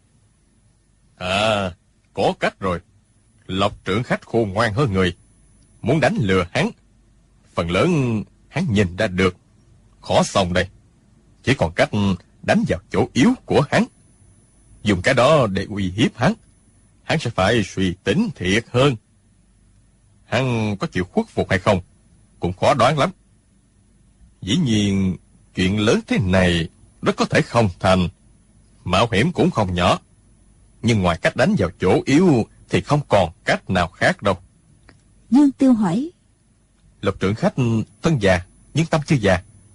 À, có cách rồi. Lộc Trưởng Khách khôn ngoan hơn người. Muốn đánh lừa hắn, phần lớn hắn nhìn ra được. Khó xong đây. Chỉ còn cách đánh vào chỗ yếu của hắn. Dùng cái đó để uy hiếp hắn. Hắn sẽ phải suy tính thiệt hơn. Hắn có chịu khuất phục hay không cũng khó đoán lắm. Dĩ nhiên chuyện lớn thế này rất có thể không thành, mạo hiểm cũng không nhỏ. Nhưng ngoài cách đánh vào chỗ yếu thì không còn cách nào khác đâu. Dương Tiêu hỏi. Lộc Trưởng Khách thân già nhưng tâm chưa già,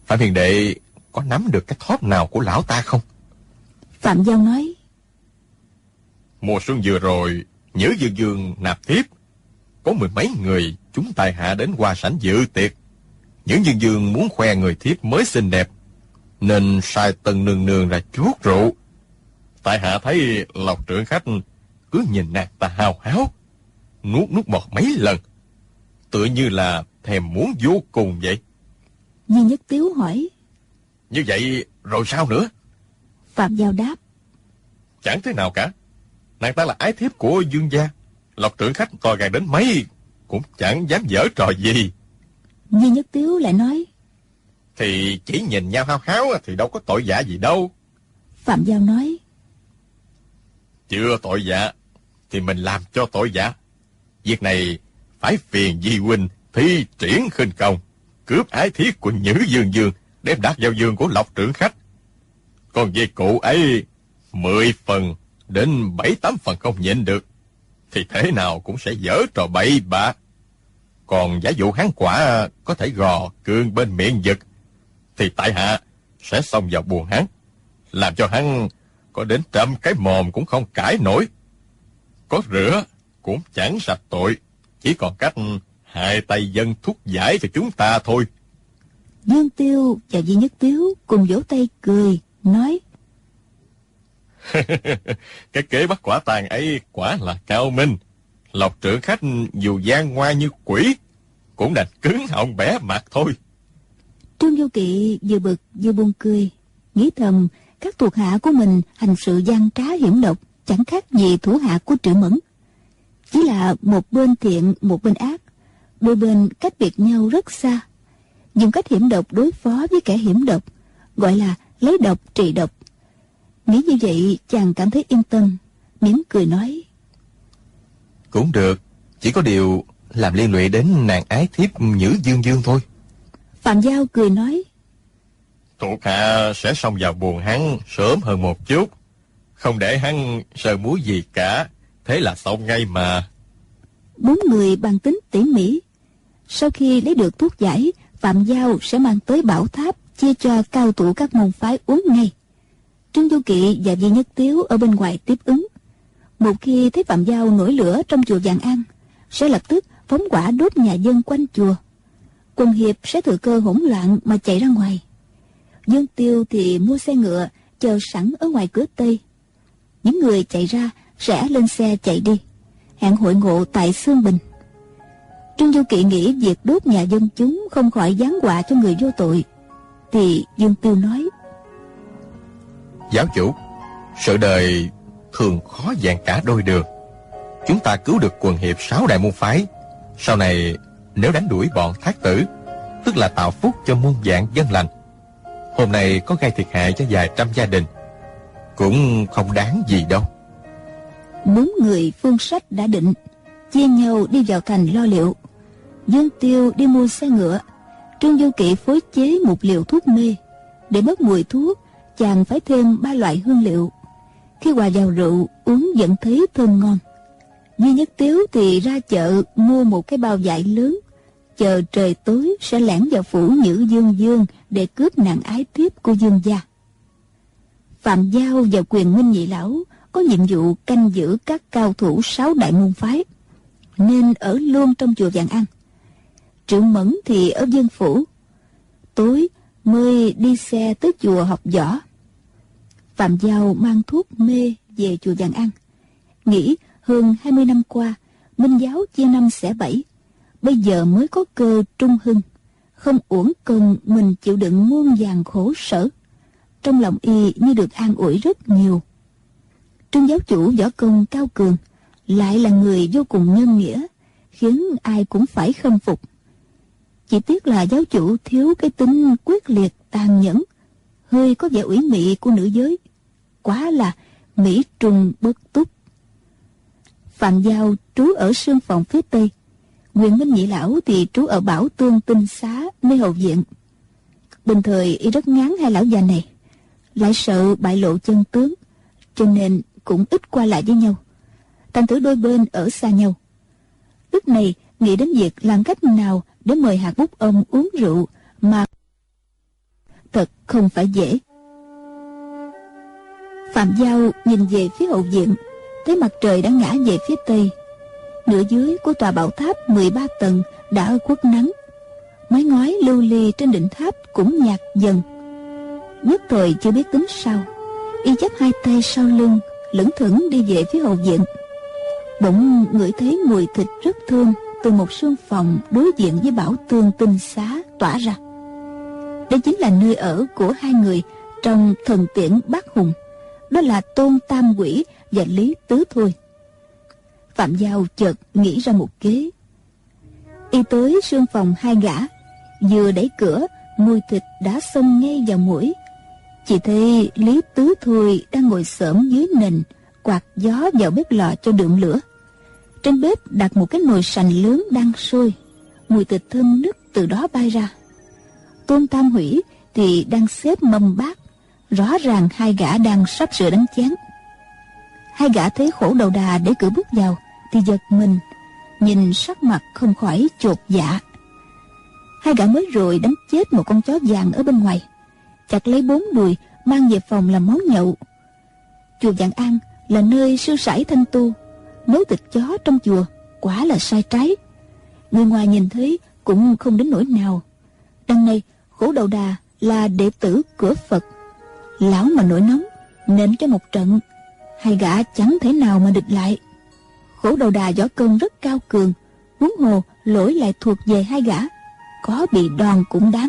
Phạm hiền đệ có nắm được cái thóp nào của lão ta không? Phạm Giao nói: Mùa xuân vừa rồi, Nhữ Dương Dương nạp thiếp, có 10 mấy người chúng tài hạ đến qua sảnh dự tiệc. Nhữ Dương Dương muốn khoe người thiếp mới xinh đẹp, nên sai Tân nương nương ra chuốt rượu. Tại hạ thấy Lộc trưởng khách cứ nhìn nàng ta hào háo, nuốt nước bọt mấy lần, tựa như là thèm muốn vô cùng vậy. Duy Nhất Tiếu hỏi: Như vậy rồi sao nữa? Phạm Giao đáp: Chẳng thế nào cả. Nàng ta là ái thiếp của Dương gia, Lộc trưởng khách to gan đến mấy cũng chẳng dám giở trò gì. Duy Nhất Tiếu lại nói: Thì chỉ nhìn nhau hao háo thì đâu có tội dạ gì đâu. Phạm Giao nói: Chưa tội dạ thì mình làm cho tội dạ. Việc này phải phiền Di huynh thi triển khinh công, cướp ái thiếp của Nhữ Dương Dương, đem đặt vào giường của Lộc trưởng khách. Còn về cụ ấy 10 phần đến 7-8 phần không nhịn được, thì thế nào cũng sẽ dở trò bậy bạ. Còn giả dụ hắn quả có thể gò cương bên miệng giật, thì tại hạ sẽ xông vào buồng hắn, làm cho hắn có đến 100 cái mồm cũng không cãi nổi. Có rửa cũng chẳng sạch tội, chỉ còn cách hai tay dân thuốc giải cho chúng ta thôi. Dương Tiêu và Duy Nhất Tiếu cùng vỗ tay cười, nói: Cái kế bắt quả tang ấy quả là cao minh. Lộc trưởng khách dù gian ngoan như quỷ, cũng đành cứng họng bẻ mặt thôi. Trương Vô Kỵ vừa bực vừa buồn cười, nghĩ thầm các thuộc hạ của mình hành sự gian trá hiểm độc, chẳng khác gì thủ hạ của Triệu Mẫn. Chỉ là một bên thiện một bên ác, đôi bên cách biệt nhau rất xa. Dùng cách hiểm độc đối phó với kẻ hiểm độc, gọi là lấy độc trị độc. Nghĩ như vậy chàng cảm thấy yên tâm, mỉm cười nói: Cũng được, chỉ có điều làm liên lụy đến nàng ái thiếp Nhữ Dương Dương thôi. Phạm Giao cười nói: Thuộc hạ sẽ xông vào buồng hắn sớm hơn một chút, không để hắn sơ muối gì cả, thế là xong ngay mà. 4 người bàn tính tỉ mỉ. Sau khi lấy được thuốc giải, Phạm Giao sẽ mang tới Bảo Tháp chia cho cao thủ các môn phái uống ngay. Trương Du Kỵ và Duy Nhất Tiếu ở bên ngoài tiếp ứng. Một khi thấy Phạm Giao nổi lửa trong chùa Vạn An, sẽ lập tức phóng hỏa đốt nhà dân quanh chùa. Quân hiệp sẽ thừa cơ hỗn loạn mà chạy ra ngoài. Dương Tiêu thì mua xe ngựa chờ sẵn ở ngoài cửa Tây. Những người chạy ra sẽ lên xe chạy đi, hẹn hội ngộ tại Sương Bình. Trương Du Kỵ nghĩ việc đốt nhà dân chúng không khỏi giáng họa cho người vô tội, thì Dương Tiêu nói: Giáo chủ, sự đời thường khó dàn cả đôi đường. Chúng ta cứu được quần hiệp 6 đại môn phái, sau này nếu đánh đuổi bọn thác tử, tức là tạo phúc cho muôn vạn dân lành. Hôm nay có gây thiệt hại cho vài trăm gia đình, cũng không đáng gì đâu. 4 người phương sách đã định, chia nhau đi vào thành lo liệu. Dương Tiêu đi mua xe ngựa, Trương Du Kỵ phối chế một liều thuốc mê. Để bớt mùi thuốc, chàng phải thêm 3 loại hương liệu. Khi hòa vào rượu, uống vẫn thấy thơm ngon. Duy Nhất Tiếu thì ra chợ mua một cái bao vải lớn, chờ trời tối sẽ lẻn vào phủ Nhữ Dương Dương để cướp nàng ái thiếp của Dương gia. Phạm Giao và Quyền Minh Nhị Lão có nhiệm vụ canh giữ các cao thủ 6 đại môn phái, nên ở luôn trong chùa Vạn An. Triệu Mẫn thì ở Dương phủ, tối mới đi xe tới chùa học võ. Phạm Giao mang thuốc mê về chùa Vạn An, nghĩ hơn 20 năm qua Minh giáo chia năm xẻ bảy, bây giờ mới có cơ trung hưng, không uổng công mình chịu đựng muôn vàn khổ sở. Trong lòng y như được an ủi rất nhiều. Trương giáo chủ võ công cao cường, lại là người vô cùng nhân nghĩa, khiến ai cũng phải khâm phục. Chỉ tiếc là giáo chủ thiếu cái tính quyết liệt tàn nhẫn, hơi có vẻ ủy mị của nữ giới, quá là mỹ trùng bất túc. Phạm Giao trú ở sương phòng phía tây, Quyền Minh Nhị Lão thì trú ở Bảo Tương Tinh Xá nơi hậu viện. Bình thời y rất ngán hai lão già này, lại sợ bại lộ chân tướng, cho nên cũng ít qua lại với nhau, thành thử đôi bên ở xa nhau. Lúc này nghĩ đến việc làm cách nào để mời hạt bút ông uống rượu mà thật không phải dễ. Phạm Giao nhìn về phía hậu viện, thấy mặt trời đã ngã về phía tây. Nửa dưới của tòa bảo tháp 13 tầng đã khuất nắng, mái ngói lưu ly trên đỉnh tháp cũng nhạt dần. Nhất thời chưa biết tính sao, y chắp hai tay sau lưng, lững thững đi về phía hậu viện. Bỗng ngửi thấy mùi thịt rất thơm từ một sương phòng đối diện với bảo tường tinh xá tỏa ra. Đây chính là nơi ở của hai người trong thần tiễn Bát Hùng, đó là Tôn Tam Quỷ và Lý Tứ Thôi. Phạm Giao chợt nghĩ ra một kế. Y tới sương phòng hai gã, vừa đẩy cửa, mùi thịt đã xông ngay vào mũi. Chỉ thấy Lý Tứ Thôi đang ngồi xổm dưới nền, quạt gió vào bếp lò cho đượm lửa. Trên bếp đặt một cái nồi sành lớn đang sôi, mùi thịt thơm nức từ đó bay ra. Tôn Tam Hủy thì đang xếp mâm bát, rõ ràng hai gã đang sắp sửa đánh chén. Hai gã thấy Khổ Đầu Đà để cửa bước vào thì giật mình, nhìn sắc mặt không khỏi chột dạ. Hai gã mới rồi đánh chết một con chó vàng ở bên ngoài, chặt lấy 4 đùi mang về phòng làm món nhậu. Chùa Vạn An là nơi sư sãi thanh tu, nấu thịt chó trong chùa quả là sai trái. Người ngoài nhìn thấy cũng không đến nỗi nào. Đằng này Khổ Đầu Đà là đệ tử cửa Phật, lão mà nổi nóng nện cho một trận, hai gã chẳng thể nào mà địch lại. Khổ Đầu Đà võ công rất cao cường, huống hồ lỗi lại thuộc về hai gã, có bị đòn cũng đáng.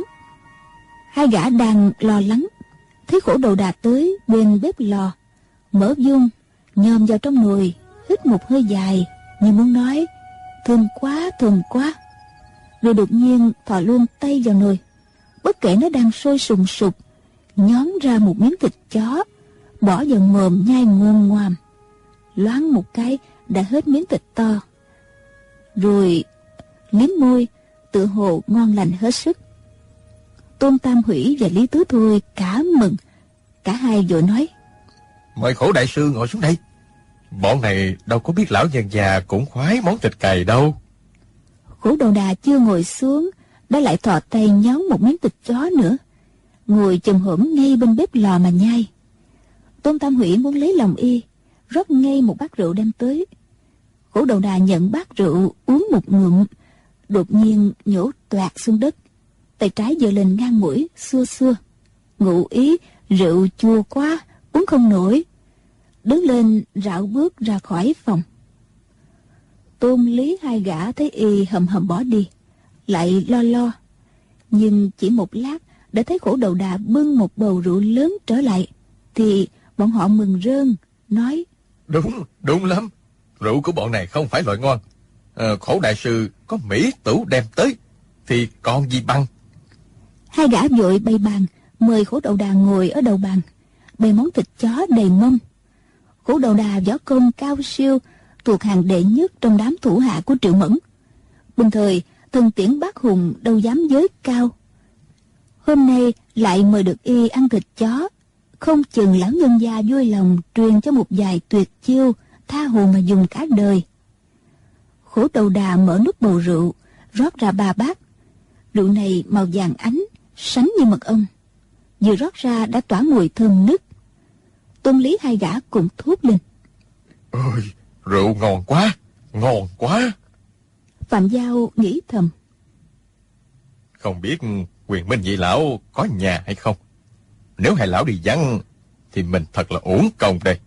Hai gã đang lo lắng, thấy Khổ Đầu Đà tới bên bếp lò, mở vuông nhòm vào trong nồi, hít một hơi dài như muốn nói thơm quá thơm quá, rồi đột nhiên thò luôn tay vào nồi, bất kể nó đang sôi sùng sục, nhón ra một miếng thịt chó, bỏ vào mồm nhai ngoam ngoam. Loáng một cái đã hết miếng thịt to, rồi liếm môi, tự hồ ngon lành hết sức. Tôn Tam Hủy và Lý Tứ Thôi cả mừng, cả hai vội nói: Mời Khổ đại sư ngồi xuống đây. Bọn này đâu có biết lão nhân già cũng khoái món thịt cầy đâu. Khổ Đầu Đà chưa ngồi xuống đã lại thò tay nhón một miếng thịt chó nữa, ngồi chồm hổm ngay bên bếp lò mà nhai. Tôn Tam Hủy muốn lấy lòng y, rót ngay một bát rượu đem tới. Khổ Đầu Đà nhận bát rượu uống một ngụm, đột nhiên nhổ toạc xuống đất, tay trái giơ lên ngang mũi xua xua, ngụ ý rượu chua quá uống không nổi, đứng lên rảo bước ra khỏi phòng. Tôn Lý hai gã thấy y hầm hầm bỏ đi, lại lo lo, nhưng chỉ một lát đã thấy Khổ Đầu Đà bưng một bầu rượu lớn trở lại, thì bọn họ mừng rơn nói: Đúng lắm, rượu của bọn này không phải loại ngon. Khổ đại sư có mỹ tửu đem tới thì còn gì bằng. Hai gã vội bày bàn mời Khổ Đầu Đà ngồi ở đầu bàn, bày món thịt chó đầy mâm. Khổ Đầu Đà võ công cao siêu, thuộc hàng đệ nhất trong đám thủ hạ của Triệu Mẫn. Bình thời thần tiễn Bát Hùng đâu dám giới cao, hôm nay lại mời được y ăn thịt chó, không chừng lão nhân gia vui lòng truyền cho một vài tuyệt chiêu tha hồ mà dùng cả đời. Khổ Đầu Đà mở nút bầu rượu, rót ra 3 bát. Rượu này màu vàng ánh, sánh như mật ong, vừa rót ra đã tỏa mùi thơm nức. Tôn Lý hai gã cùng thốt lên: Ôi, rượu ngon quá, ngon quá. Phạm Giao nghĩ thầm: Không biết Quyền Minh vị lão có nhà hay không? Nếu hai lão đi vắng thì mình thật là uổng công đây.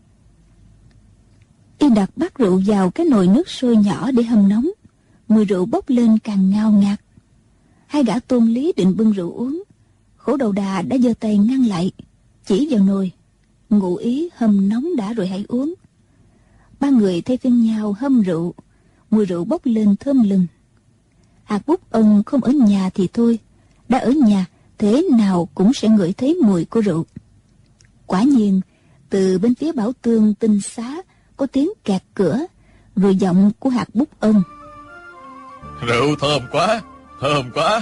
Y đặt bát rượu vào cái nồi nước sôi nhỏ để hâm nóng, mùi rượu bốc lên càng ngao ngạt. Hai gã Tôn Lý định bưng rượu uống, Khổ Đầu Đà đã giơ tay ngăn lại, chỉ vào nồi, ngụ ý hâm nóng đã rồi hãy uống. Ba người thay phiên nhau hâm rượu, mùi rượu bốc lên thơm lừng. Hạt Bút ông không ở nhà thì thôi, đã ở nhà thế nào cũng sẽ ngửi thấy mùi của rượu. Quả nhiên từ bên phía bảo tường tinh xá có tiếng kẹt cửa, rồi giọng của Hạt Bút ông: Rượu thơm quá, thơm quá.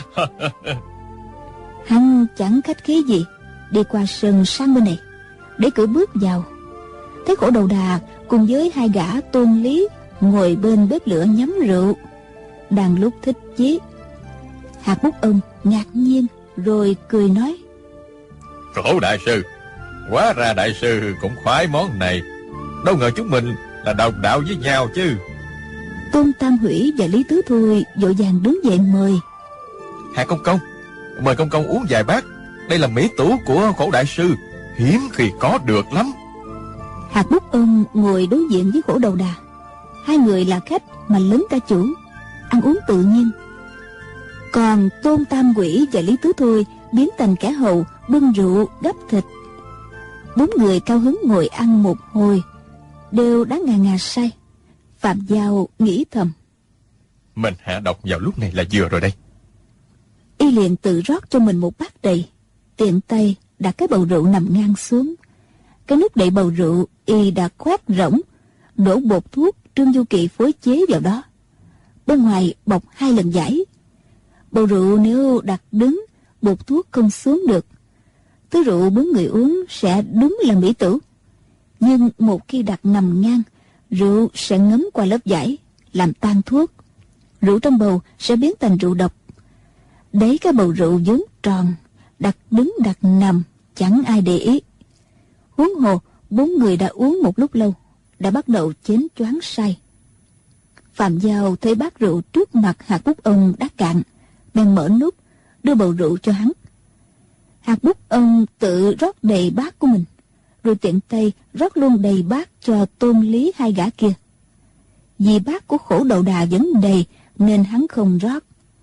Hắn chẳng khách khí gì, đi qua sân sang bên này, để cửa bước vào. Thấy Khổ Đầu Đà cùng với hai gã Tôn Lý ngồi bên bếp lửa nhắm rượu, đang lúc thích chí. Hạt Bút ông ngạc nhiên rồi cười nói: Khổ đại sư, hóa ra đại sư cũng khoái món này. Đâu ngờ chúng mình là đồng đạo với nhau chứ. Tôn Tam Hủy và Lý Tứ Thôi vội vàng đứng dậy mời. Hạ công công, mời công công uống vài bát. Đây là mỹ tủ của Khổ đại sư, hiếm khi có được lắm. Hạt Bút Ông ngồi đối diện với Khổ Đầu Đà. Hai người là khách mà lớn ca chủ, ăn uống tự nhiên. Còn Tôn Tam Quỷ và Lý Tứ Thôi biến thành kẻ hầu, bưng rượu gắp thịt. Bốn người cao hứng ngồi ăn một hồi, đều đã ngà ngà say. Phạm Giao nghĩ thầm, mình hạ độc vào lúc này là vừa rồi đây. Y liền tự rót cho mình một bát đầy, tiện tay đặt cái bầu rượu nằm ngang xuống. Cái nút đậy bầu rượu Y đã khoét rỗng, đổ bột thuốc Trương Du Kỳ phối chế vào đó. Bên ngoài bọc 2 lần giải. Bầu rượu nếu đặt đứng, bột thuốc không xuống được. Thứ rượu 4 người uống sẽ đúng là mỹ tử. Nhưng một khi đặt nằm ngang, rượu sẽ ngấm qua lớp giải, làm tan thuốc. Rượu trong bầu sẽ biến thành rượu độc. Đấy, cái bầu rượu vốn tròn, đặt đứng đặt nằm chẳng ai để ý. Huống hồ 4 người đã uống một lúc lâu, đã bắt đầu chén choáng say. Phạm Giao thấy bát rượu trước mặt Hạt Bút Ông đã cạn, bèn mở nút đưa bầu rượu cho hắn. Hạt Bút Ông tự rót đầy bát của mình, rồi tiện tay rót luôn đầy bát cho Tôn Lý hai gã kia. Vì bát của Khổ Đầu Đà vẫn đầy nên hắn không rót.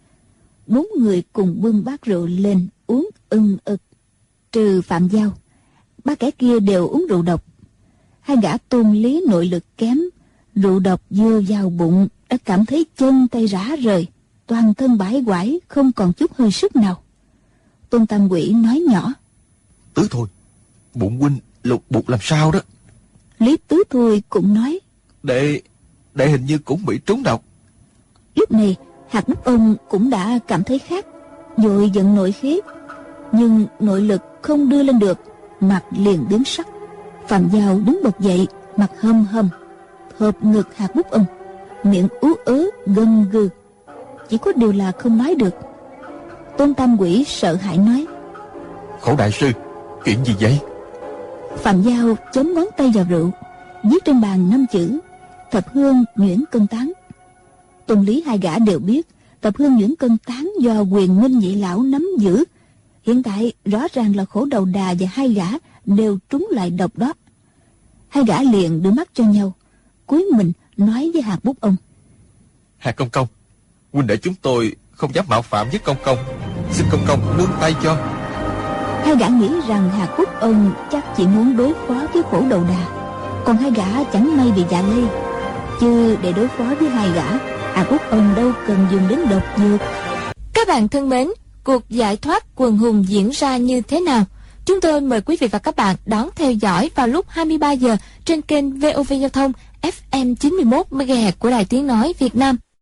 4 người cùng bưng bát rượu lên uống ưng ực. Trừ Phạm Giao, 3 kẻ kia đều uống rượu độc. Hai gã Tôn Lý nội lực kém, rượu độc vừa vào bụng đã cảm thấy chân tay rã rời, toàn thân bãi quải, không còn chút hơi sức nào. Tôn Tam Quỷ nói nhỏ, Tứ Thôi, bụng huynh lục bục làm sao đó. Lý Tứ Thôi cũng nói, Đệ hình như cũng bị trúng độc. Lúc này Hạt Bút Ông cũng đã cảm thấy khác, vội giận nội khí, nhưng nội lực không đưa lên được, mặt liền biến sắc. Phạm Giao đứng bật dậy, mặt hâm hâm, hợp ngực Hạt Bút Ông, miệng ú ớ gân gừ, chỉ có điều là không nói được. Tôn Tam Quỷ sợ hãi nói, Khổ đại sư, chuyện gì vậy? Phạm Giao chấm ngón tay vào rượu, viết trên bàn 5 chữ Thập Hương Nhuyễn Cân Tán. Tôn Lý hai gã đều biết Thập Hương Nhuyễn Cân Tán do Quyền Minh Nhị Lão nắm giữ. Hiện tại rõ ràng là Khổ Đầu Đà và hai gã đều trúng loại độc đó. Hai gã liền đưa mắt cho nhau, cúi mình nói với Hạt Bút Ông, Hạt công công, huynh đệ chúng tôi không dám mạo phạm với công công, xin công công nương tay cho. Hai gã nghĩ rằng Hạt Bút Ông chắc chỉ muốn đối phó với Khổ Đầu Đà, còn hai gã chẳng may bị dạ lây. Chứ để đối phó với hai gã, Hạt Bút Ông đâu cần dùng đến độc dược. Các bạn thân mến, cuộc giải thoát quần hùng diễn ra như thế nào? Chúng tôi mời quý vị và các bạn đón theo dõi vào lúc 23 giờ trên kênh VOV Giao thông FM 91 MHz của Đài Tiếng nói Việt Nam.